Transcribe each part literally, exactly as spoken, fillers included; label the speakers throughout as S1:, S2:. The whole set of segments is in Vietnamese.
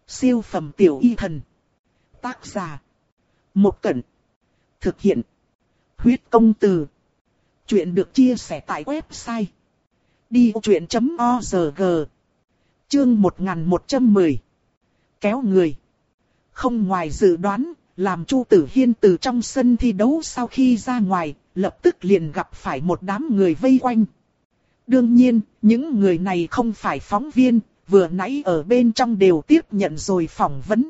S1: Siêu phẩm tiểu y thần. Tác giả. Một Cẩn. Thực hiện. Huyết công từ. Chuyện được chia sẻ tại website đi vô chuyện chấm org. Chương một nghìn một trăm mười. Kéo người. Không ngoài dự đoán, làm Chu Tử Hiên từ trong sân thi đấu sau khi ra ngoài, lập tức liền gặp phải một đám người vây quanh. Đương nhiên, những người này không phải phóng viên, vừa nãy ở bên trong đều tiếp nhận rồi phỏng vấn.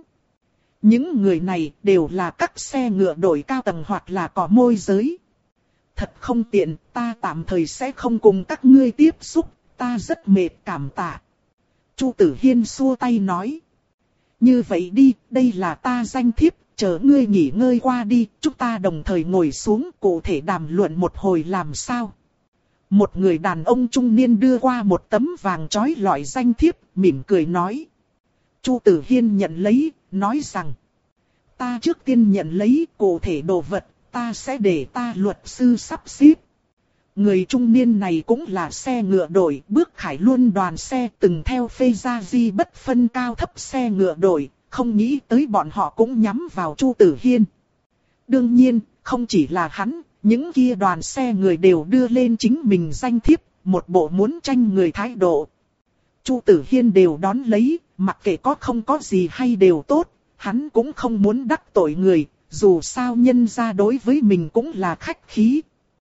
S1: Những người này đều là các xe ngựa đội cao tầng hoặc là cỏ môi giới. Thật không tiện, ta tạm thời sẽ không cùng các ngươi tiếp xúc, ta rất mệt, cảm tạ. Chu Tử Hiên xua tay nói. Như vậy đi, đây là ta danh thiếp, chờ ngươi nghỉ ngơi qua đi, chúng ta đồng thời ngồi xuống cụ thể đàm luận một hồi làm sao. Một người đàn ông trung niên đưa qua một tấm vàng chói lọi danh thiếp, mỉm cười nói. Chu Tử Hiên nhận lấy, nói rằng. Ta trước tiên nhận lấy cụ thể đồ vật, ta sẽ để ta luật sư sắp xếp. Người trung niên này cũng là xe ngựa đội, bước khải luân đoàn xe từng theo phê gia di bất phân cao thấp xe ngựa đội, không nghĩ tới bọn họ cũng nhắm vào Chu Tử Hiên. Đương nhiên, không chỉ là hắn. Những kia đoàn xe người đều đưa lên chính mình danh thiếp, một bộ muốn tranh người thái độ. Chu Tử Hiên đều đón lấy, mặc kệ có không có gì hay đều tốt, hắn cũng không muốn đắc tội người, dù sao nhân ra đối với mình cũng là khách khí.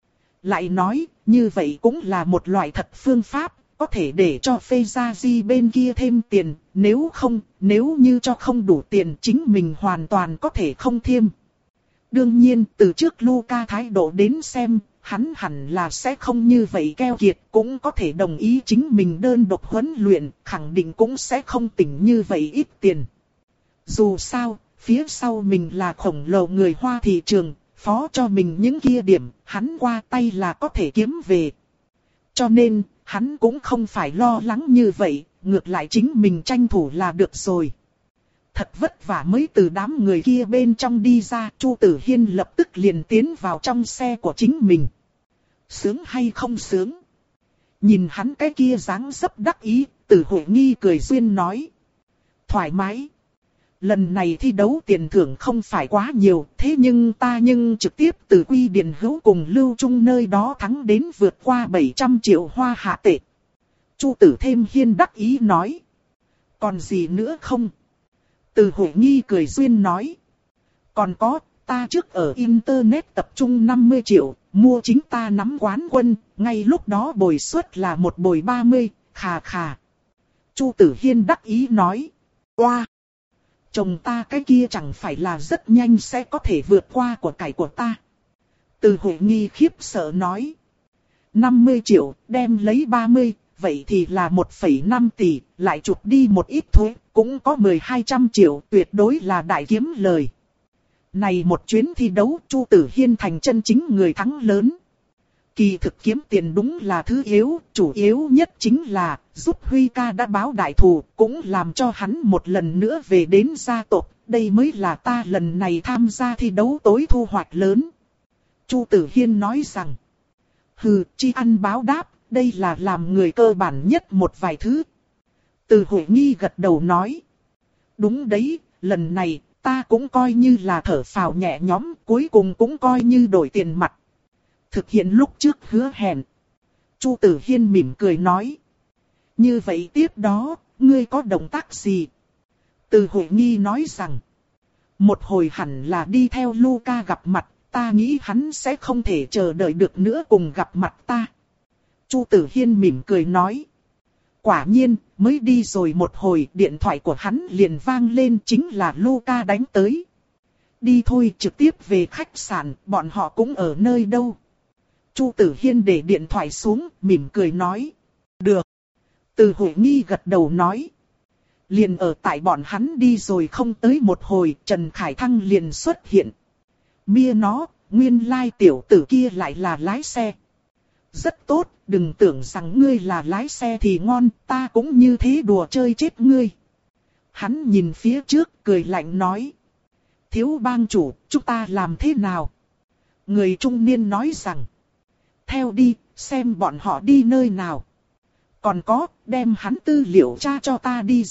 S1: Lại nói, như vậy cũng là một loại thật phương pháp, có thể để cho phê gia di bên kia thêm tiền, nếu không, nếu như cho không đủ tiền chính mình hoàn toàn có thể không thêm. Đương nhiên, từ trước Luca thái độ đến xem, hắn hẳn là sẽ không như vậy keo kiệt, cũng có thể đồng ý chính mình đơn độc huấn luyện, khẳng định cũng sẽ không tỉnh như vậy ít tiền. Dù sao, phía sau mình là khổng lồ người Hoa thị trường, phó cho mình những kia điểm, hắn qua tay là có thể kiếm về. Cho nên, hắn cũng không phải lo lắng như vậy, ngược lại chính mình tranh thủ là được rồi. Thật vất vả mới từ đám người kia bên trong đi ra, Chu Tử Hiên lập tức liền tiến vào trong xe của chính mình. Sướng hay không sướng? Nhìn hắn cái kia dáng dấp đắc ý, Từ Hội Nghi cười duyên nói. Thoải mái. Lần này thi đấu tiền thưởng không phải quá nhiều, thế nhưng ta nhưng trực tiếp từ Quy Điền Hữu cùng Lưu Trung nơi đó thắng đến vượt qua bảy trăm triệu hoa hạ tệ. Chu Tử thêm Hiên đắc ý nói. Còn gì nữa không? Từ Hội Nghi cười duyên nói. Còn có, ta trước ở Internet tập trung năm mươi triệu, mua chính ta nắm quán quân, ngay lúc đó bồi suất là một bồi ba mươi, khà khà. Chu Tử Hiên đắc ý nói. Oa! Wow. Chồng ta cái kia chẳng phải là rất nhanh sẽ có thể vượt qua của cải của ta. Từ Hội Nghi khiếp sợ nói. năm mươi triệu, đem lấy ba mươi, vậy thì là một phẩy năm tỷ, lại chụp đi một ít thuế. Cũng có mười hai trăm triệu, tuyệt đối là đại kiếm lời. Này một chuyến thi đấu, Chu Tử Hiên thành chân chính người thắng lớn. Kỳ thực kiếm tiền đúng là thứ yếu, chủ yếu nhất chính là giúp Huy ca đã báo đại thù, cũng làm cho hắn một lần nữa về đến gia tộc. Đây mới là ta lần này tham gia thi đấu tối thu hoạch lớn. Chu Tử Hiên nói rằng, hừ, tri ăn báo đáp, đây là làm người cơ bản nhất một vài thứ. Từ Hội Nghi gật đầu nói. Đúng đấy, lần này, ta cũng coi như là thở phào nhẹ nhõm, cuối cùng cũng coi như đổi tiền mặt. Thực hiện lúc trước hứa hẹn. Chu Tử Hiên mỉm cười nói. Như vậy tiếp đó, ngươi có động tác gì? Từ Hội Nghi nói rằng. Một hồi hẳn là đi theo Luca gặp mặt, ta nghĩ hắn sẽ không thể chờ đợi được nữa cùng gặp mặt ta. Chu Tử Hiên mỉm cười nói. Quả nhiên, mới đi rồi một hồi, điện thoại của hắn liền vang lên, chính là Luca đánh tới. Đi thôi, trực tiếp về khách sạn, bọn họ cũng ở nơi đâu. Chu Tử Hiên để điện thoại xuống, mỉm cười nói. Được. Từ Hội Nghi gật đầu nói. Liền ở tại bọn hắn đi rồi không tới một hồi, Trần Khải Thăng liền xuất hiện. Mia nó, nguyên lai tiểu tử kia lại là lái xe. Rất tốt, đừng tưởng rằng ngươi là lái xe thì ngon, ta cũng như thế đùa chơi chết ngươi. Hắn nhìn phía trước, cười lạnh nói. Thiếu bang chủ, chúng ta làm thế nào? Người trung niên nói rằng. Theo đi, xem bọn họ đi nơi nào. Còn có, đem hắn tư liệu tra cho ta đi ra,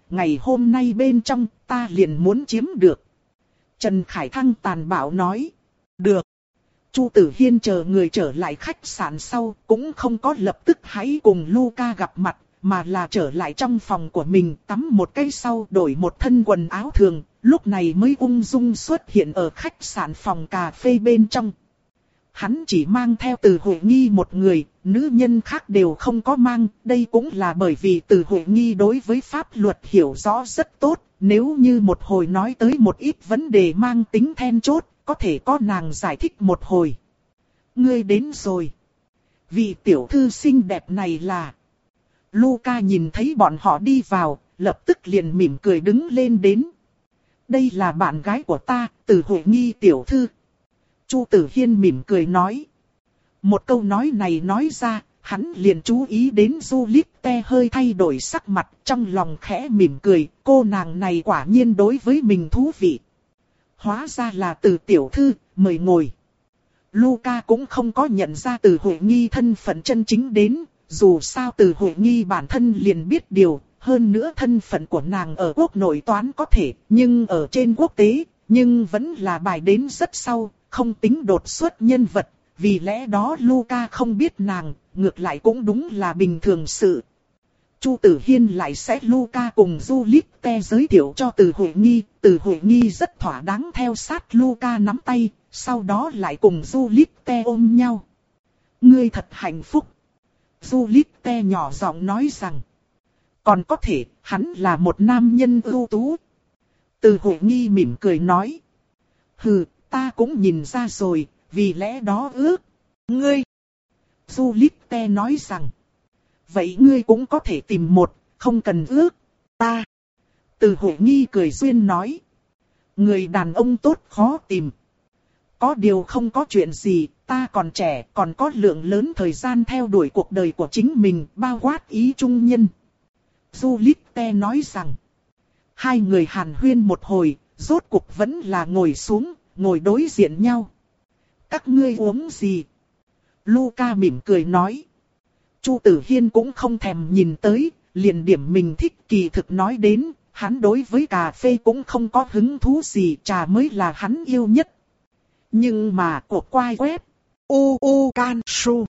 S1: ngày hôm nay bên trong ta liền muốn chiếm được. Trần Khải Thăng tàn bạo nói. Được. Chu Tử Hiên chờ người trở lại khách sạn sau cũng không có lập tức hãy cùng Luca gặp mặt, mà là trở lại trong phòng của mình tắm một cái sau đổi một thân quần áo thường, lúc này mới ung dung xuất hiện ở khách sạn phòng cà phê bên trong. Hắn chỉ mang theo Từ Huệ Nghi một người, nữ nhân khác đều không có mang, đây cũng là bởi vì Từ Huệ Nghi đối với pháp luật hiểu rõ rất tốt, nếu như một hồi nói tới một ít vấn đề mang tính then chốt, có thể có nàng giải thích một hồi. Ngươi đến rồi. Vị tiểu thư xinh đẹp này là... Luca nhìn thấy bọn họ đi vào, lập tức liền mỉm cười đứng lên đến. Đây là bạn gái của ta, Từ Huệ Nghi tiểu thư. Chu Tử Hiên mỉm cười nói. Một câu nói này nói ra, hắn liền chú ý đến Juliette hơi thay đổi sắc mặt, trong lòng khẽ mỉm cười, cô nàng này quả nhiên đối với mình thú vị. Hóa ra là Từ tiểu thư, mời ngồi. Luca cũng không có nhận ra Từ Huệ Nghi thân phận chân chính đến, dù sao Từ Huệ Nghi bản thân liền biết điều, hơn nữa thân phận của nàng ở quốc nội toán có thể, nhưng ở trên quốc tế, nhưng vẫn là bài đến rất sau, không tính đột xuất nhân vật, vì lẽ đó Luca không biết nàng, ngược lại cũng đúng là bình thường sự. Chu Tử Hiên lại sẽ Luca cùng Juliette giới thiệu cho Từ Huệ Nghi, Từ Huệ Nghi rất thỏa đáng theo sát Luca nắm tay, sau đó lại cùng Juliette ôm nhau. Ngươi thật hạnh phúc. Juliette nhỏ giọng nói rằng, còn có thể, hắn là một nam nhân ưu tú. Từ Huệ Nghi mỉm cười nói, hừ, ta cũng nhìn ra rồi, vì lẽ đó ước. Ngươi. Juliette nói rằng, vậy ngươi cũng có thể tìm một, không cần ước. Ta. Từ Huệ Nghi cười duyên nói, người đàn ông tốt khó tìm. Có điều không có chuyện gì, ta còn trẻ, còn có lượng lớn thời gian theo đuổi cuộc đời của chính mình, bao quát ý trung nhân. Juliette nói rằng, hai người hàn huyên một hồi, rốt cuộc vẫn là ngồi xuống, ngồi đối diện nhau. Các ngươi uống gì? Luca mỉm cười nói. Chu Tử Hiên cũng không thèm nhìn tới, liền điểm mình thích, kỳ thực nói đến, hắn đối với cà phê cũng không có hứng thú gì, trà mới là hắn yêu nhất. Nhưng mà cuộc quay web, u u can su,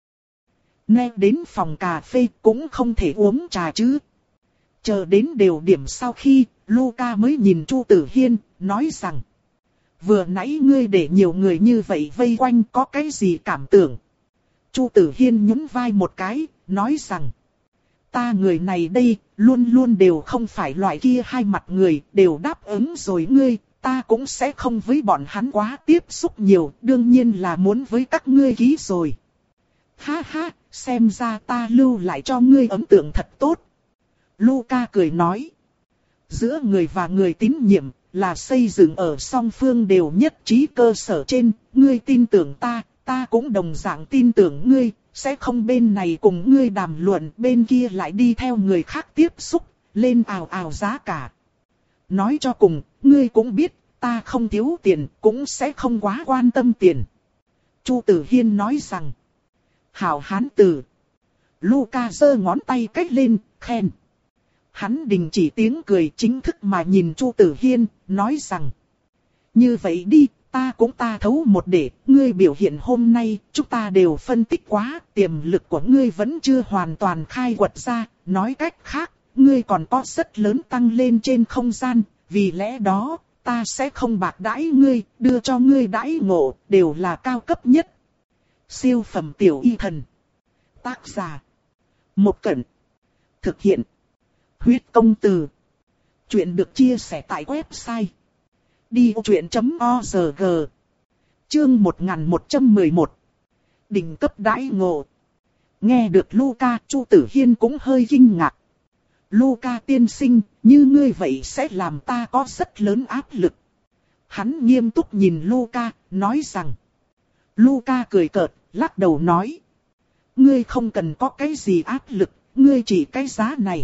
S1: nghe đến phòng cà phê cũng không thể uống trà chứ. Chờ đến đều điểm sau khi, Luca mới nhìn Chu Tử Hiên, nói rằng, vừa nãy ngươi để nhiều người như vậy vây quanh có cái gì cảm tưởng? Chu Tử Hiên nhún vai một cái, nói rằng, ta người này đây, luôn luôn đều không phải loại kia hai mặt người, đều đáp ứng rồi ngươi, ta cũng sẽ không với bọn hắn quá tiếp xúc nhiều, đương nhiên là muốn với các ngươi ký rồi. Ha ha, xem ra ta lưu lại cho ngươi ấn tượng thật tốt. Luca cười nói, giữa người và người tín nhiệm, là xây dựng ở song phương đều nhất trí cơ sở trên, ngươi tin tưởng ta, ta cũng đồng dạng tin tưởng ngươi, sẽ không bên này cùng ngươi đàm luận, bên kia lại đi theo người khác tiếp xúc, lên ào ào giá cả. Nói cho cùng, ngươi cũng biết, ta không thiếu tiền, cũng sẽ không quá quan tâm tiền. Chu Tử Hiên nói rằng, hảo hán tử. Luca giơ ngón tay cách lên, khen. Hắn đình chỉ tiếng cười, chính thức mà nhìn Chu Tử Hiên, nói rằng, như vậy đi, ta cũng ta thấu một để, ngươi biểu hiện hôm nay, chúng ta đều phân tích quá, tiềm lực của ngươi vẫn chưa hoàn toàn khai quật ra, nói cách khác, ngươi còn có rất lớn tăng lên trên không gian, vì lẽ đó, ta sẽ không bạc đãi ngươi, đưa cho ngươi đãi ngộ, đều là cao cấp nhất. Siêu phẩm tiểu y thần. Tác giả. Một Cẩn. Thực hiện. Huyết công từ. Chuyện được chia sẻ tại website đi ô chuyện chấm org. Chương một nghìn một trăm mười một. Đỉnh cấp đãi ngộ. Nghe được Luca, Chu Tử Hiên cũng hơi kinh ngạc. Luca tiên sinh, như ngươi vậy sẽ làm ta có rất lớn áp lực. Hắn nghiêm túc nhìn Luca, nói rằng. Luca cười cợt, lắc đầu nói. Ngươi không cần có cái gì áp lực, ngươi chỉ cái giá này.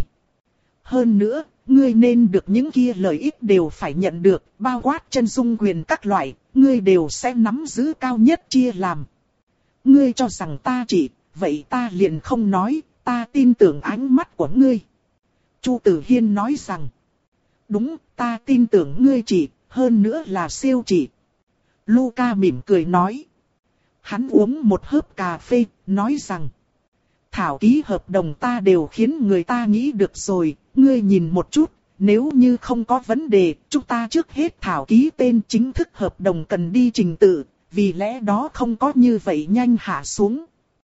S1: Hơn nữa, ngươi nên được những kia lợi ích đều phải nhận được, bao quát chân dung quyền các loại, ngươi đều sẽ nắm giữ cao nhất chia làm. Ngươi cho rằng ta chỉ, vậy ta liền không nói, ta tin tưởng ánh mắt của ngươi. Chu Tử Hiên nói rằng, Đúng, ta tin tưởng ngươi chị, hơn nữa là siêu chị. Luca mỉm cười nói. Hắn uống một hớp cà phê, nói rằng. Thảo ký hợp đồng ta đều khiến người ta nghĩ được rồi, ngươi nhìn một chút, nếu như không có vấn đề, chúng ta trước hết thảo ký tên chính thức hợp đồng cần đi trình tự, vì lẽ đó không có như vậy nhanh hạ xuống.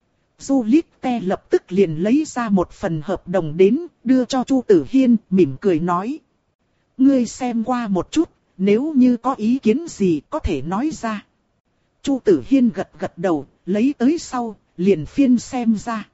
S1: Juliette lập tức liền lấy ra một phần hợp đồng đến, đưa cho Chu Tử Hiên, mỉm cười nói. Ngươi xem qua một chút, nếu như có ý kiến gì có thể nói ra. Chu Tử Hiên gật gật đầu, lấy tới sau, liền phiên xem ra.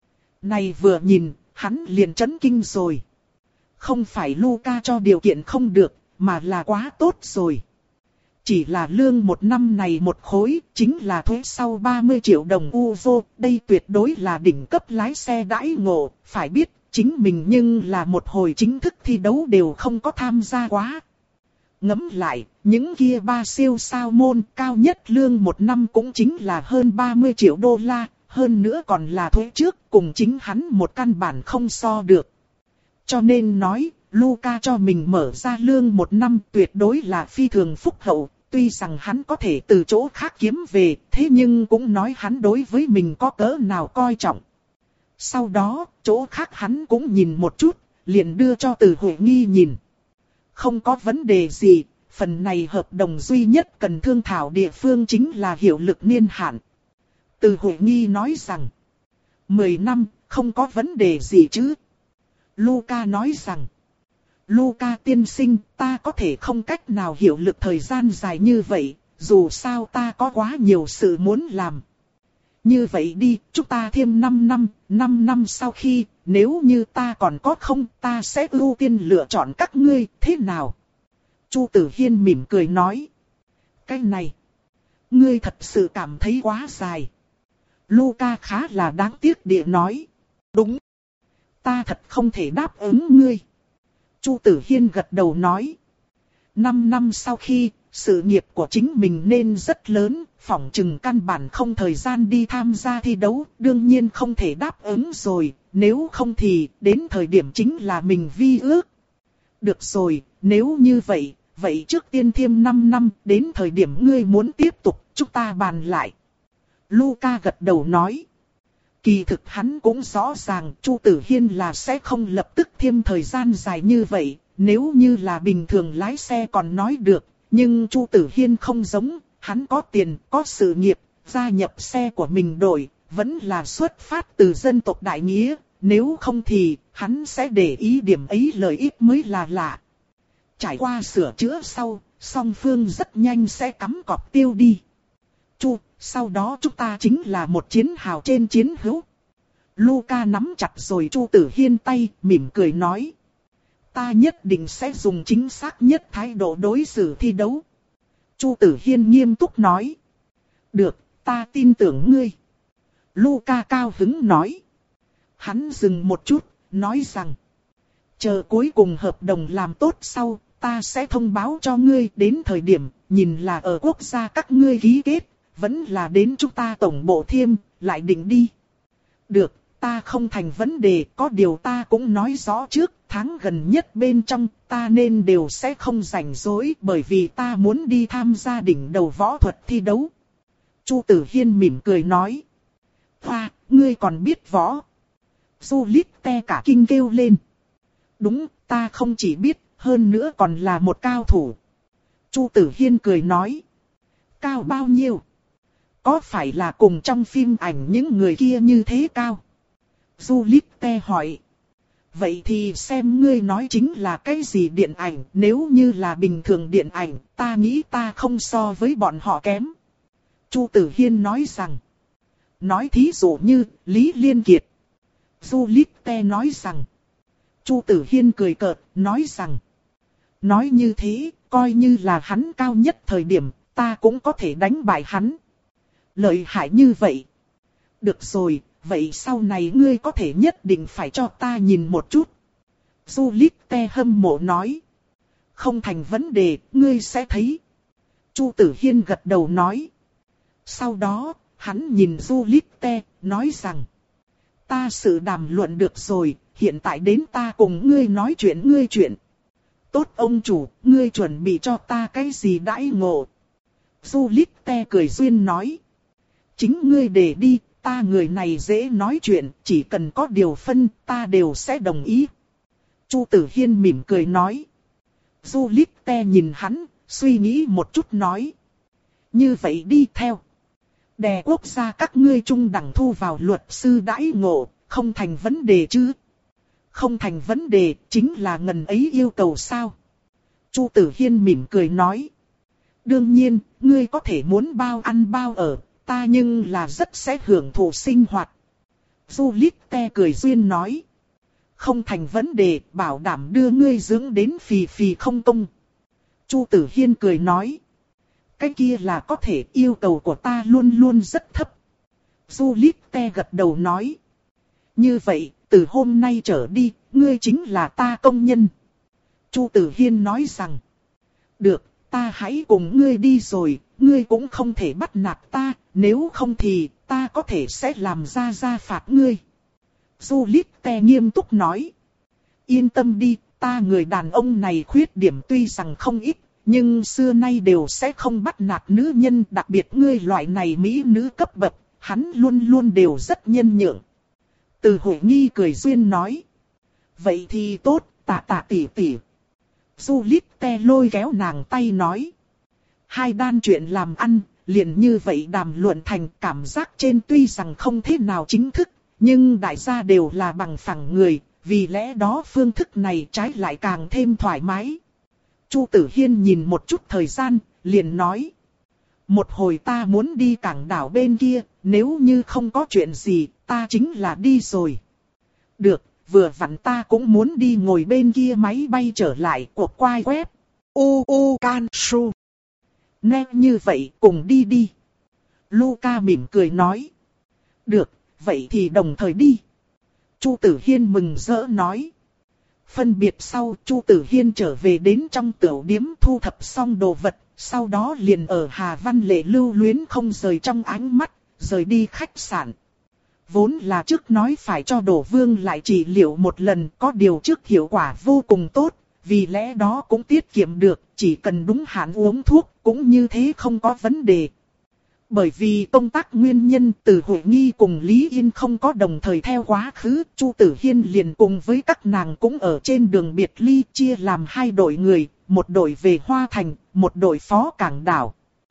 S1: Này vừa nhìn, hắn liền chấn kinh rồi. Không phải Luca cho điều kiện không được, mà là quá tốt rồi. Chỉ là lương một năm này một khối, chính là thuế sau ba mươi triệu đồng euro, đây tuyệt đối là đỉnh cấp lái xe đãi ngộ, phải biết, chính mình nhưng là một hồi chính thức thi đấu đều không có tham gia quá. Ngẫm lại, những kia ba siêu sao môn cao nhất lương một năm cũng chính là hơn ba mươi triệu đô la, hơn nữa còn là thuế trước, cùng chính hắn một căn bản không so được. Cho nên nói, Luca cho mình mở ra lương một năm tuyệt đối là phi thường phúc hậu, tuy rằng hắn có thể từ chỗ khác kiếm về, thế nhưng cũng nói hắn đối với mình có cỡ nào coi trọng. Sau đó, chỗ khác hắn cũng nhìn một chút, liền đưa cho Từ Huệ Nghi nhìn. Không có vấn đề gì, phần này hợp đồng duy nhất cần thương thảo địa phương chính là hiệu lực niên hạn. Từ Huệ Nghi nói rằng, mười năm, không có vấn đề gì chứ. Luca nói rằng, Luca tiên sinh, ta có thể không cách nào hiệu lực thời gian dài như vậy, dù sao ta có quá nhiều sự muốn làm. Như vậy đi, chúng ta thêm năm năm, năm năm sau khi, nếu như ta còn có không, ta sẽ ưu tiên lựa chọn các ngươi, thế nào? Chu Tử Hiên mỉm cười nói. Cái này, ngươi thật sự cảm thấy quá dài. Luca khá là đáng tiếc địa nói. Đúng, ta thật không thể đáp ứng ngươi. Chu Tử Hiên gật đầu nói. Năm năm sau khi, sự nghiệp của chính mình nên rất lớn, phỏng chừng căn bản không thời gian đi tham gia thi đấu, đương nhiên không thể đáp ứng rồi, nếu không thì đến thời điểm chính là mình vi ước. Được rồi, nếu như vậy, vậy trước tiên thêm năm năm, đến thời điểm ngươi muốn tiếp tục, chúng ta bàn lại. Luca gật đầu nói. Kỳ thực hắn cũng rõ ràng Chu Tử Hiên là sẽ không lập tức thêm thời gian dài như vậy, nếu như là bình thường lái xe còn nói được, nhưng Chu Tử Hiên không giống, hắn có tiền, có sự nghiệp, gia nhập xe của mình đổi, vẫn là xuất phát từ dân tộc đại nghĩa, nếu không thì hắn sẽ để ý điểm ấy lợi ích mới là lạ. Trải qua sửa chữa sau, song phương rất nhanh sẽ cắm cọp tiêu đi. Chu, sau đó chúng ta chính là một chiến hào trên chiến hữu. Luca nắm chặt rồi Chu Tử Hiên tay, mỉm cười nói. Ta nhất định sẽ dùng chính xác nhất thái độ đối xử thi đấu. Chu Tử Hiên nghiêm túc nói. Được, ta tin tưởng ngươi. Luca cao hứng nói. Hắn dừng một chút, nói rằng. Chờ cuối cùng hợp đồng làm tốt sau, ta sẽ thông báo cho ngươi đến thời điểm, nhìn là ở quốc gia các ngươi ký kết, vẫn là đến chúng ta tổng bộ thiêm, lại định đi. Được, ta không thành vấn đề, có điều ta cũng nói rõ trước, tháng gần nhất bên trong, ta nên đều sẽ không rảnh rỗi, bởi vì ta muốn đi tham gia đỉnh đầu võ thuật thi đấu. Chu Tử Hiên mỉm cười nói. Hoa, ngươi còn biết võ. Juliette cả kinh kêu lên. Đúng, ta không chỉ biết, hơn nữa còn là một cao thủ. Chu Tử Hiên cười nói. Cao bao nhiêu? Có phải là cùng trong phim ảnh những người kia như thế cao? Juliette hỏi. Vậy thì xem ngươi nói chính là cái gì điện ảnh, nếu như là bình thường điện ảnh, ta nghĩ ta không so với bọn họ kém. Chu Tử Hiên nói rằng. Nói thí dụ như, Lý Liên Kiệt. Juliette nói rằng. Chu Tử Hiên cười cợt, nói rằng. Nói như thế, coi như là hắn cao nhất thời điểm, ta cũng có thể đánh bại hắn. Lợi hại như vậy. Được rồi, vậy sau này ngươi có thể nhất định phải cho ta nhìn một chút. Juliette hâm mộ nói. Không thành vấn đề, ngươi sẽ thấy. Chu Tử Hiên gật đầu nói. Sau đó, hắn nhìn Juliette, nói rằng. Ta sự đàm luận được rồi, hiện tại đến ta cùng ngươi nói chuyện ngươi chuyện. tốt ông chủ, ngươi chuẩn bị cho ta cái gì đãi ngộ? Juliette cười duyên nói. Chính ngươi để đi, ta người này dễ nói chuyện, chỉ cần có điều phân, ta đều sẽ đồng ý. Chu Tử Hiên mỉm cười nói. Juliette nhìn hắn, suy nghĩ một chút nói. Như vậy đi theo. Đè quốc gia các ngươi trung đẳng thu vào luật sư đãi ngộ, không thành vấn đề chứ? Không thành vấn đề, chính là ngần ấy yêu cầu sao? Chu Tử Hiên mỉm cười nói. Đương nhiên, ngươi có thể muốn bao ăn bao ở, ta nhưng là rất sẽ hưởng thụ sinh hoạt. Juliette cười duyên nói. Không thành vấn đề, bảo đảm đưa ngươi dưỡng đến phì phì không công. Chu Tử Hiên cười nói. Cái kia là có thể, yêu cầu của ta luôn luôn rất thấp. Juliette gật đầu nói. Như vậy, từ hôm nay trở đi, ngươi chính là ta công nhân. Chu Tử Hiên nói rằng. Được, ta hãy cùng ngươi đi rồi, ngươi cũng không thể bắt nạt ta, nếu không thì ta có thể sẽ làm ra ra phạt ngươi. Juliette nghiêm túc nói. Yên tâm đi, ta người đàn ông này khuyết điểm tuy rằng không ít, nhưng xưa nay đều sẽ không bắt nạt nữ nhân, đặc biệt ngươi loại này mỹ nữ cấp bậc, hắn luôn luôn đều rất nhân nhượng. Từ Hội Nghi cười duyên nói. Vậy thì tốt, tạ tạ tỷ tỷ. Juliette lôi kéo nàng tay nói. Hai đan chuyện làm ăn, liền như vậy đàm luận thành, cảm giác trên tuy rằng không thế nào chính thức, nhưng đại gia đều là bằng phẳng người, vì lẽ đó phương thức này trái lại càng thêm thoải mái. Chu Tử Hiên nhìn một chút thời gian, liền nói. Một hồi ta muốn đi cảng đảo bên kia, nếu như không có chuyện gì, ta chính là đi rồi. Được, vừa vặn ta cũng muốn đi ngồi bên kia máy bay trở lại cuộc quay web. U U Can Su. Nghe như vậy, cùng đi đi. Luca mỉm cười nói. Được, vậy thì đồng thời đi. Chu Tử Hiên mừng rỡ nói. Phân biệt sau, Chu Tử Hiên trở về đến trong tiểu điếm thu thập xong đồ vật, sau đó liền ở Hà Văn Lệ lưu luyến không rời trong ánh mắt, rời đi khách sạn. Vốn là trước nói phải cho Đỗ Vương lại trị liệu một lần, có điều trước hiệu quả vô cùng tốt, vì lẽ đó cũng tiết kiệm được, chỉ cần đúng hạn uống thuốc, cũng như thế không có vấn đề. Bởi vì công tác nguyên nhân, Từ Hội Nghi cùng Lý Yên không có đồng thời theo quá khứ, Chu Tử Hiên liền cùng với các nàng cũng ở trên đường biệt ly, chia làm hai đội người, một đội về Hoa Thành, một đội phó cảng đảo.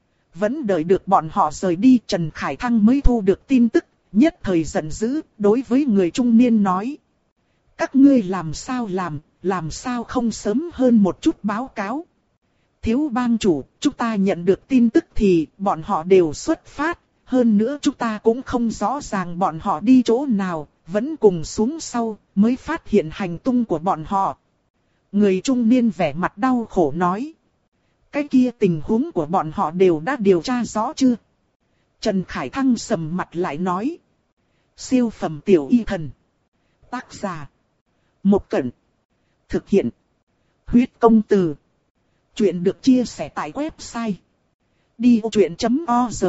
S1: Vẫn đợi được bọn họ rời đi, Trần Khải Thăng mới thu được tin tức, nhất thời giận dữ, đối với người trung niên nói. Các ngươi làm sao làm, làm sao không sớm hơn một chút báo cáo. Thiếu bang chủ, chúng ta nhận được tin tức thì bọn họ đều xuất phát, hơn nữa chúng ta cũng không rõ ràng bọn họ đi chỗ nào, vẫn cùng xuống sau mới phát hiện hành tung của bọn họ. Người trung niên vẻ mặt đau khổ nói. Cái kia tình huống của bọn họ đều đã điều tra rõ chưa? Trần Khải Thăng sầm mặt lại nói. Siêu phẩm tiểu y thần. Tác giả. Một Cẩn. Thực hiện. Huyết công từ. Chuyện được chia sẻ tại website đi ô chuyện chấm org.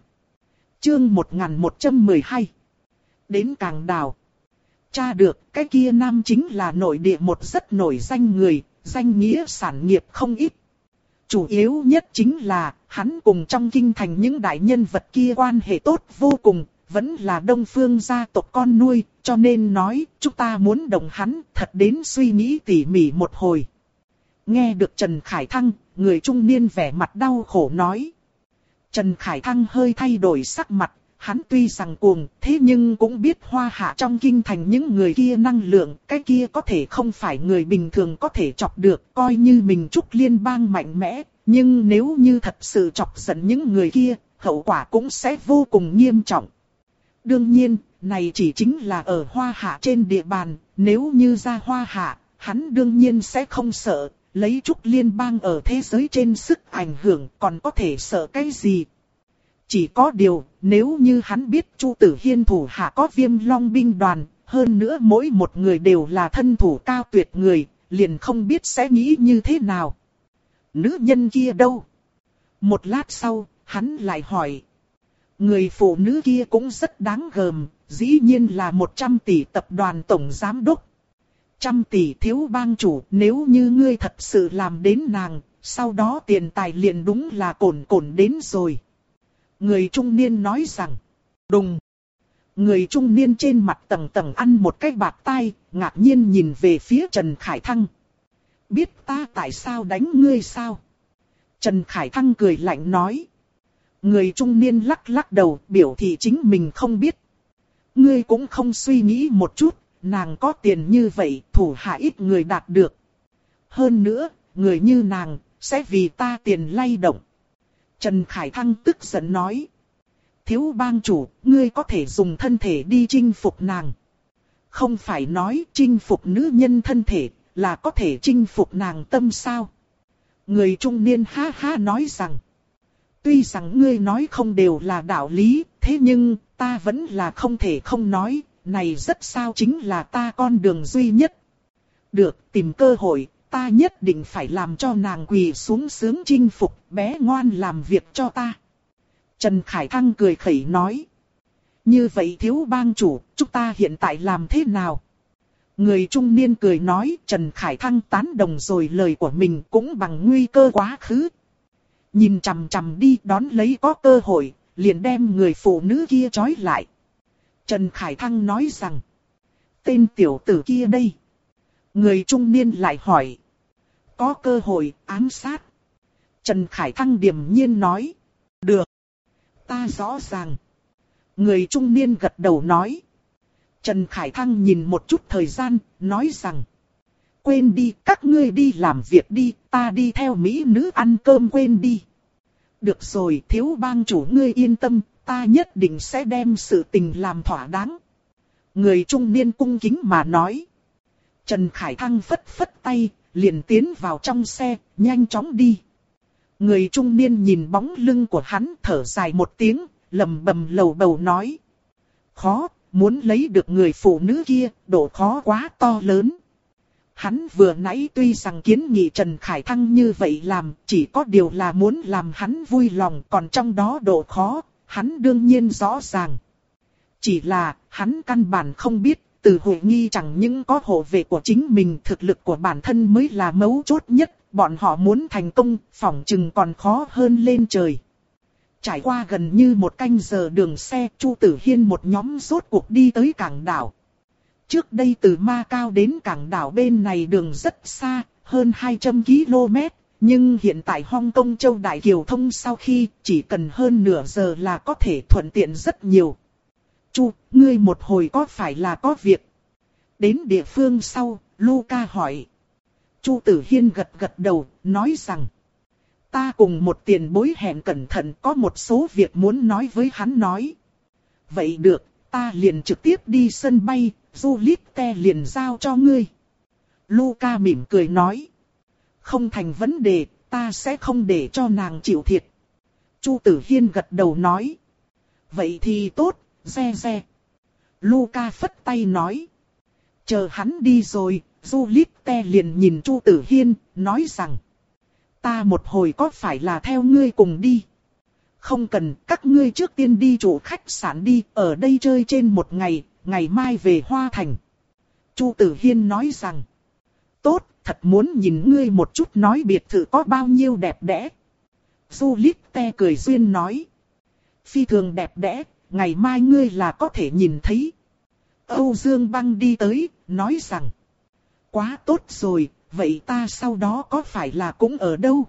S1: Chương một nghìn một trăm mười hai. Đến cảng đảo. Tra được cái kia nam chính là nội địa một rất nổi danh người, danh nghĩa sản nghiệp không ít. Chủ yếu nhất chính là hắn cùng trong kinh thành những đại nhân vật kia quan hệ tốt vô cùng, vẫn là Đông Phương gia tộc con nuôi, cho nên nói chúng ta muốn đồng hắn thật đến suy nghĩ tỉ mỉ một hồi. Nghe được Trần Khải Thăng, người trung niên vẻ mặt đau khổ nói. Trần Khải Thăng hơi thay đổi sắc mặt, hắn tuy rằng cuồng, thế nhưng cũng biết Hoa Hạ trong kinh thành những người kia năng lượng, cái kia có thể không phải người bình thường có thể chọc được, coi như mình Trúc Liên bang mạnh mẽ, nhưng nếu như thật sự chọc giận những người kia, hậu quả cũng sẽ vô cùng nghiêm trọng. Đương nhiên, này chỉ chính là ở Hoa Hạ trên địa bàn, nếu như ra Hoa Hạ, hắn đương nhiên sẽ không sợ. Lấy Trúc Liên bang ở thế giới trên sức ảnh hưởng còn có thể sợ cái gì. Chỉ có điều, nếu như hắn biết Chu Tử Hiên thủ hạ có Viêm Long binh đoàn, hơn nữa mỗi một người đều là thân thủ cao tuyệt người, liền không biết sẽ nghĩ như thế nào. Nữ nhân kia đâu? Một lát sau, hắn lại hỏi. Người phụ nữ kia cũng rất đáng gờm, dĩ nhiên là một trăm tỷ tập đoàn tổng giám đốc. Trăm tỷ thiếu bang chủ, nếu như ngươi thật sự làm đến nàng, sau đó tiền tài liền đúng là cồn cồn đến rồi. Người trung niên nói rằng, đùng. Người trung niên trên mặt tầng tầng ăn một cái bạt tai, ngạc nhiên nhìn về phía Trần Khải Thăng. Biết ta tại sao đánh ngươi sao? Trần Khải Thăng cười lạnh nói. Người trung niên lắc lắc đầu, biểu thị chính mình không biết. Ngươi cũng không suy nghĩ một chút, nàng có tiền như vậy, thủ hạ ít người đạt được. Hơn nữa, người như nàng, sẽ vì ta tiền lay động. Trần Khải Thăng tức giận nói. Thiếu bang chủ, ngươi có thể dùng thân thể đi chinh phục nàng. Không phải nói chinh phục nữ nhân thân thể, là có thể chinh phục nàng tâm sao? Người trung niên ha ha nói rằng. Tuy rằng ngươi nói không đều là đạo lý, thế nhưng ta vẫn là không thể không nói, này rất sao chính là ta con đường duy nhất. Được, tìm cơ hội, ta nhất định phải làm cho nàng quỳ xuống sướng chinh phục, bé ngoan làm việc cho ta. Trần Khải Thăng cười khẩy nói. Như vậy thiếu bang chủ, chúng ta hiện tại làm thế nào? Người trung niên cười nói, Trần Khải Thăng tán đồng rồi lời của mình cũng bằng nguy cơ quá khứ. Nhìn chằm chằm đi đón lấy có cơ hội, liền đem người phụ nữ kia trói lại. Trần Khải Thăng nói rằng, tên tiểu tử kia đây. Người trung niên lại hỏi, có cơ hội ám sát. Trần Khải Thăng điềm nhiên nói, được, ta rõ ràng. Người trung niên gật đầu nói. Trần Khải Thăng nhìn một chút thời gian, nói rằng, quên đi, các ngươi đi làm việc đi, ta đi theo mỹ nữ ăn cơm quên đi. Được rồi, thiếu bang chủ ngươi yên tâm, ta nhất định sẽ đem sự tình làm thỏa đáng. Người trung niên cung kính mà nói. Trần Khải Thăng phất phất tay, liền tiến vào trong xe, nhanh chóng đi. Người trung niên nhìn bóng lưng của hắn thở dài một tiếng, lầm bầm lầu bầu nói. Khó, muốn lấy được người phụ nữ kia, độ khó quá to lớn. Hắn vừa nãy tuy rằng kiến nghị Trần Khải Thăng như vậy làm, chỉ có điều là muốn làm hắn vui lòng, còn trong đó độ khó, hắn đương nhiên rõ ràng. Chỉ là, hắn căn bản không biết, từ hội nghi chẳng những có hộ vệ của chính mình, thực lực của bản thân mới là mấu chốt nhất, bọn họ muốn thành công, phỏng chừng còn khó hơn lên trời. Trải qua gần như một canh giờ đường xe, Chu Tử Hiên một nhóm rốt cuộc đi tới cảng đảo. Trước đây từ Ma Cao đến cảng đảo bên này đường rất xa, hơn hai trăm ki lô mét, nhưng hiện tại Hong Kong Châu Đại Kiều thông sau khi chỉ cần hơn nửa giờ là có thể thuận tiện rất nhiều. Chu, ngươi một hồi có phải là có việc? Đến địa phương sau, Luca hỏi. Chu Tử Hiên gật gật đầu, nói rằng. Ta cùng một tiền bối hẹn cẩn thận có một số việc muốn nói với hắn nói. Vậy được, ta liền trực tiếp đi sân bay, Juliette liền giao cho ngươi. Luca mỉm cười nói. Không thành vấn đề, ta sẽ không để cho nàng chịu thiệt. Chu Tử Hiên gật đầu nói. Vậy thì tốt, re re. Luca phất tay nói. Chờ hắn đi rồi, Juliette liền nhìn Chu Tử Hiên, nói rằng. Ta một hồi có phải là theo ngươi cùng đi? Không cần, các ngươi trước tiên đi chủ khách sạn đi, ở đây chơi trên một ngày, ngày mai về Hoa Thành. Chu Tử Hiên nói rằng. Tốt, thật muốn nhìn ngươi một chút nói biệt thự có bao nhiêu đẹp đẽ. Juliette cười duyên nói. Phi thường đẹp đẽ, ngày mai ngươi là có thể nhìn thấy. Âu Dương Băng đi tới, nói rằng. Quá tốt rồi, vậy ta sau đó có phải là cũng ở đâu?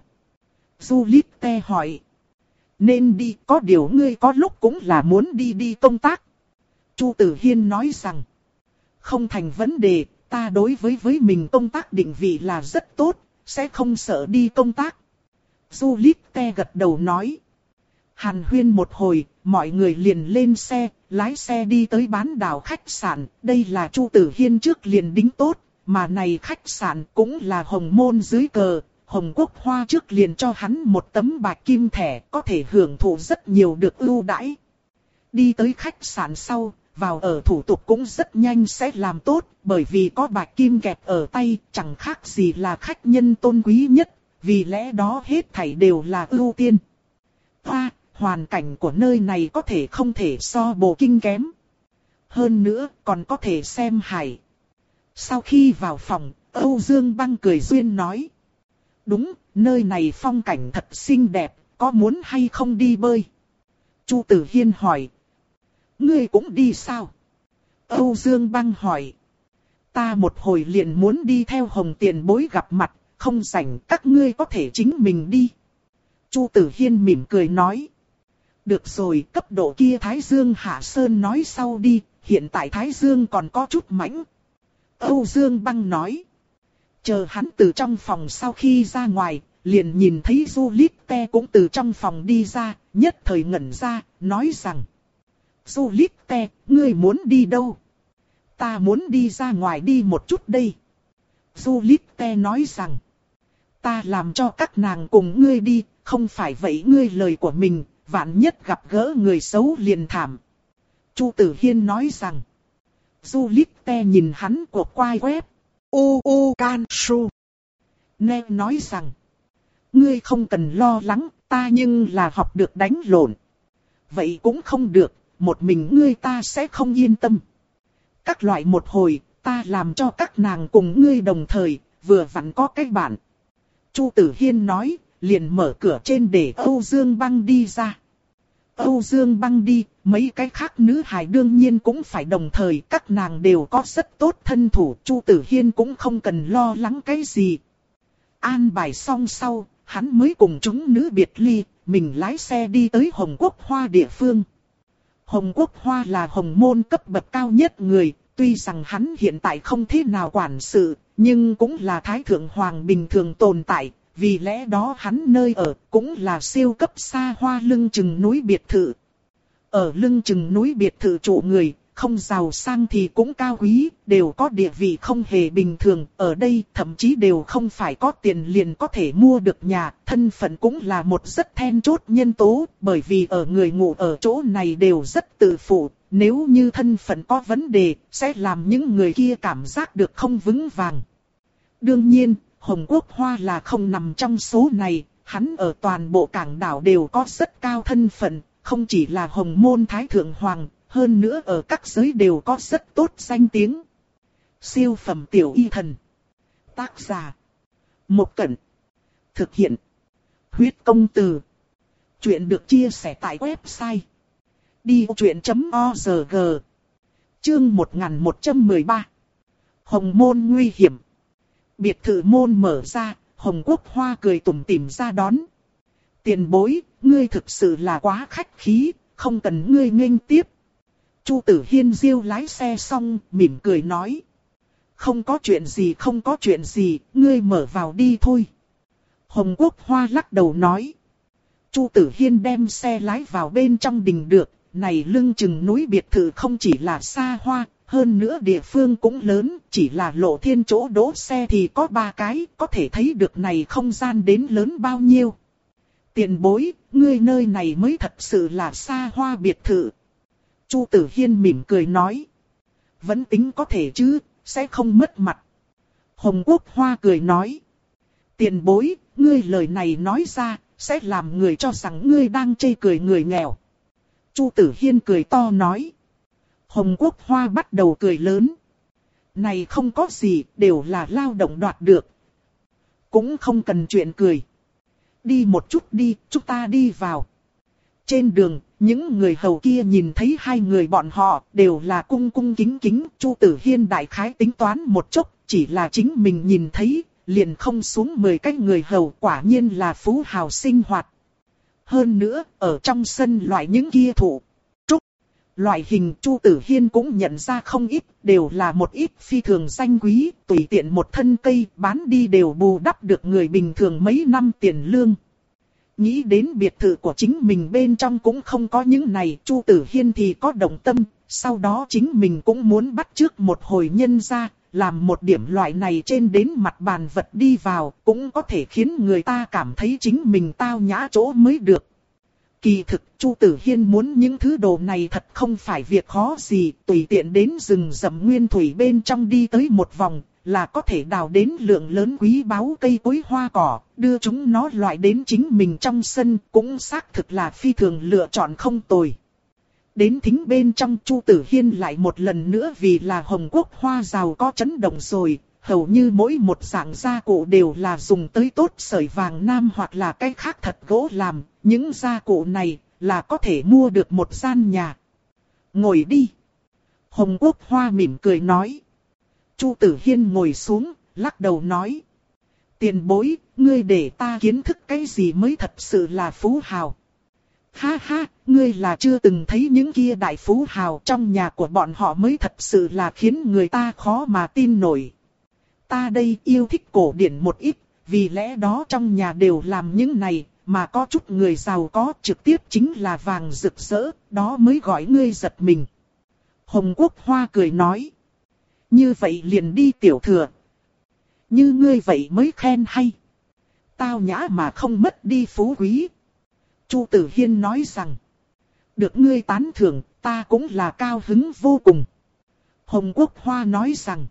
S1: Juliette hỏi. Nên đi, có điều ngươi có lúc cũng là muốn đi đi công tác. Chu Tử Hiên nói rằng. Không thành vấn đề, ta đối với với mình công tác định vị là rất tốt, sẽ không sợ đi công tác. Juliette gật đầu nói. Hàn huyên một hồi, mọi người liền lên xe, lái xe đi tới bán đảo khách sạn. Đây là Chu Tử Hiên trước liền đính tốt, mà này khách sạn cũng là Hồng Môn dưới cờ. Hồng Quốc Hoa trước liền cho hắn một tấm bạch kim thẻ, có thể hưởng thụ rất nhiều được ưu đãi. Đi tới khách sạn sau, vào ở thủ tục cũng rất nhanh sẽ làm tốt, bởi vì có bạch kim kẹp ở tay, chẳng khác gì là khách nhân tôn quý nhất, vì lẽ đó hết thảy đều là ưu tiên. Hoa, hoàn cảnh của nơi này có thể không thể so Bộ Kinh kém. Hơn nữa, còn có thể xem hải. Sau khi vào phòng, Âu Dương Băng cười duyên nói. Đúng, nơi này phong cảnh thật xinh đẹp, có muốn hay không đi bơi? Chu Tử Hiên hỏi. Ngươi cũng đi sao? Âu Dương Băng hỏi. Ta một hồi liền muốn đi theo Hồng tiền bối gặp mặt, không rảnh, các ngươi có thể chính mình đi. Chu Tử Hiên mỉm cười nói. Được rồi, cấp độ kia Thái Dương Hạ Sơn nói sau đi, hiện tại Thái Dương còn có chút mãnh. Âu Dương Băng nói. Chờ hắn từ trong phòng sau khi ra ngoài, liền nhìn thấy Juliette cũng từ trong phòng đi ra, nhất thời ngẩn ra, nói rằng. Juliette, ngươi muốn đi đâu? Ta muốn đi ra ngoài đi một chút đây. Juliette nói rằng. Ta làm cho các nàng cùng ngươi đi, không phải vậy ngươi lời của mình, vạn nhất gặp gỡ người xấu liền thảm. Chu Tử Hiên nói rằng. Juliette nhìn hắn của quai web. Ô ô can su. Nè nói rằng. Ngươi không cần lo lắng, ta nhưng là học được đánh lộn. Vậy cũng không được, một mình ngươi ta sẽ không yên tâm. Các loại một hồi, ta làm cho các nàng cùng ngươi đồng thời, vừa vặn có cái bạn. Chu Tử Hiên nói, liền mở cửa trên để Âu Dương Băng đi ra. Âu Dương Băng đi, mấy cái khác nữ hài đương nhiên cũng phải đồng thời, các nàng đều có rất tốt thân thủ, Chu Tử Hiên cũng không cần lo lắng cái gì. An bài xong sau, hắn mới cùng chúng nữ biệt ly, mình lái xe đi tới Hồng Quốc Hoa địa phương. Hồng Quốc Hoa là hồng môn cấp bậc cao nhất người, tuy rằng hắn hiện tại không thế nào quản sự, nhưng cũng là Thái Thượng Hoàng bình thường tồn tại, vì lẽ đó hắn nơi ở cũng là siêu cấp xa hoa lưng chừng núi biệt thự. Ở lưng chừng núi biệt thự trụ người, không giàu sang thì cũng cao quý, đều có địa vị không hề bình thường, ở đây thậm chí đều không phải có tiền liền có thể mua được nhà, thân phận cũng là một rất then chốt nhân tố, bởi vì ở người ngủ ở chỗ này đều rất tự phụ, nếu như thân phận có vấn đề, sẽ làm những người kia cảm giác được không vững vàng. Đương nhiên, Hồng Quốc Hoa là không nằm trong số này, hắn ở toàn bộ cảng đảo đều có rất cao thân phận, không chỉ là hồng môn Thái Thượng Hoàng, hơn nữa ở các giới đều có rất tốt danh tiếng. Siêu phẩm tiểu y thần. Tác giả. Mộc Cẩn. Thực hiện. Huyết công từ. Chuyện được chia sẻ tại website. đi vô chuyện chấm org. Chương một nghìn một trăm mười ba. Hồng môn nguy hiểm. Biệt thự môn mở ra, Hồng Quốc Hoa cười tủm tỉm ra đón. Tiền bối, ngươi thực sự là quá khách khí, không cần ngươi nghênh tiếp. Chu Tử Hiên diêu lái xe xong, mỉm cười nói. Không có chuyện gì không có chuyện gì, ngươi mở vào đi thôi. Hồng Quốc Hoa lắc đầu nói. Chu Tử Hiên đem xe lái vào bên trong đình được, này lưng chừng núi biệt thự không chỉ là xa hoa, hơn nữa địa phương cũng lớn, chỉ là lộ thiên chỗ đỗ xe thì có ba cái, có thể thấy được này không gian đến lớn bao nhiêu. Tiền bối, ngươi nơi này mới thật sự là xa hoa biệt thự. Chu Tử Hiên mỉm cười nói. Vẫn tính có thể chứ, sẽ không mất mặt. Hồng Quốc Hoa cười nói. Tiền bối, ngươi lời này nói ra, sẽ làm người cho rằng ngươi đang chê cười người nghèo. Chu Tử Hiên cười to nói. Hồng Quốc Hoa bắt đầu cười lớn. Này không có gì, đều là lao động đoạt được. Cũng không cần chuyện cười. Đi một chút đi, chúng ta đi vào. Trên đường, những người hầu kia nhìn thấy hai người bọn họ đều là cung cung kính kính. Chu Tử Hiên đại khái tính toán một chút, chỉ là chính mình nhìn thấy, liền không xuống mười cái người hầu, quả nhiên là phú hào sinh hoạt. Hơn nữa, ở trong sân loại những kia thụ, trúc, loại hình Chu Tử Hiên cũng nhận ra không ít, đều là một ít phi thường danh quý, tùy tiện một thân cây bán đi đều bù đắp được người bình thường mấy năm tiền lương. Nghĩ đến biệt thự của chính mình bên trong cũng không có những này, Chu Tử Hiên thì có động tâm, sau đó chính mình cũng muốn bắt chước một hồi nhân ra, làm một điểm loại này trên đến mặt bàn vật đi vào, cũng có thể khiến người ta cảm thấy chính mình tao nhã chỗ mới được. Kỳ thực, Chu Tử Hiên muốn những thứ đồ này thật không phải việc khó gì, tùy tiện đến rừng rậm nguyên thủy bên trong đi tới một vòng, là có thể đào đến lượng lớn quý báu cây cối hoa cỏ, đưa chúng nó loại đến chính mình trong sân, cũng xác thực là phi thường lựa chọn không tồi. Đến thính bên trong Chu Tử Hiên lại một lần nữa vì là Hồng Quốc Hoa giàu có chấn động rồi, hầu như mỗi một dạng gia cụ đều là dùng tới tốt sợi vàng nam hoặc là cái khác thật gỗ làm, những gia cụ này là có thể mua được một gian nhà. Ngồi đi. Hồng Quốc Hoa mỉm cười nói. Chu Tử Hiên ngồi xuống, lắc đầu nói. Tiền bối, ngươi để ta kiến thức cái gì mới thật sự là phú hào. Ha ha, ngươi là chưa từng thấy những kia đại phú hào, trong nhà của bọn họ mới thật sự là khiến người ta khó mà tin nổi. Ta đây yêu thích cổ điển một ít, vì lẽ đó trong nhà đều làm những này, mà có chút người giàu có trực tiếp chính là vàng rực rỡ, đó mới gọi ngươi giật mình. Hồng Quốc Hoa cười nói. Như vậy liền đi tiểu thừa. Như ngươi vậy mới khen hay. Tao nhã mà không mất đi phú quý. Chu Tử Hiên nói rằng. Được ngươi tán thưởng, ta cũng là cao hứng vô cùng. Hồng Quốc Hoa nói rằng.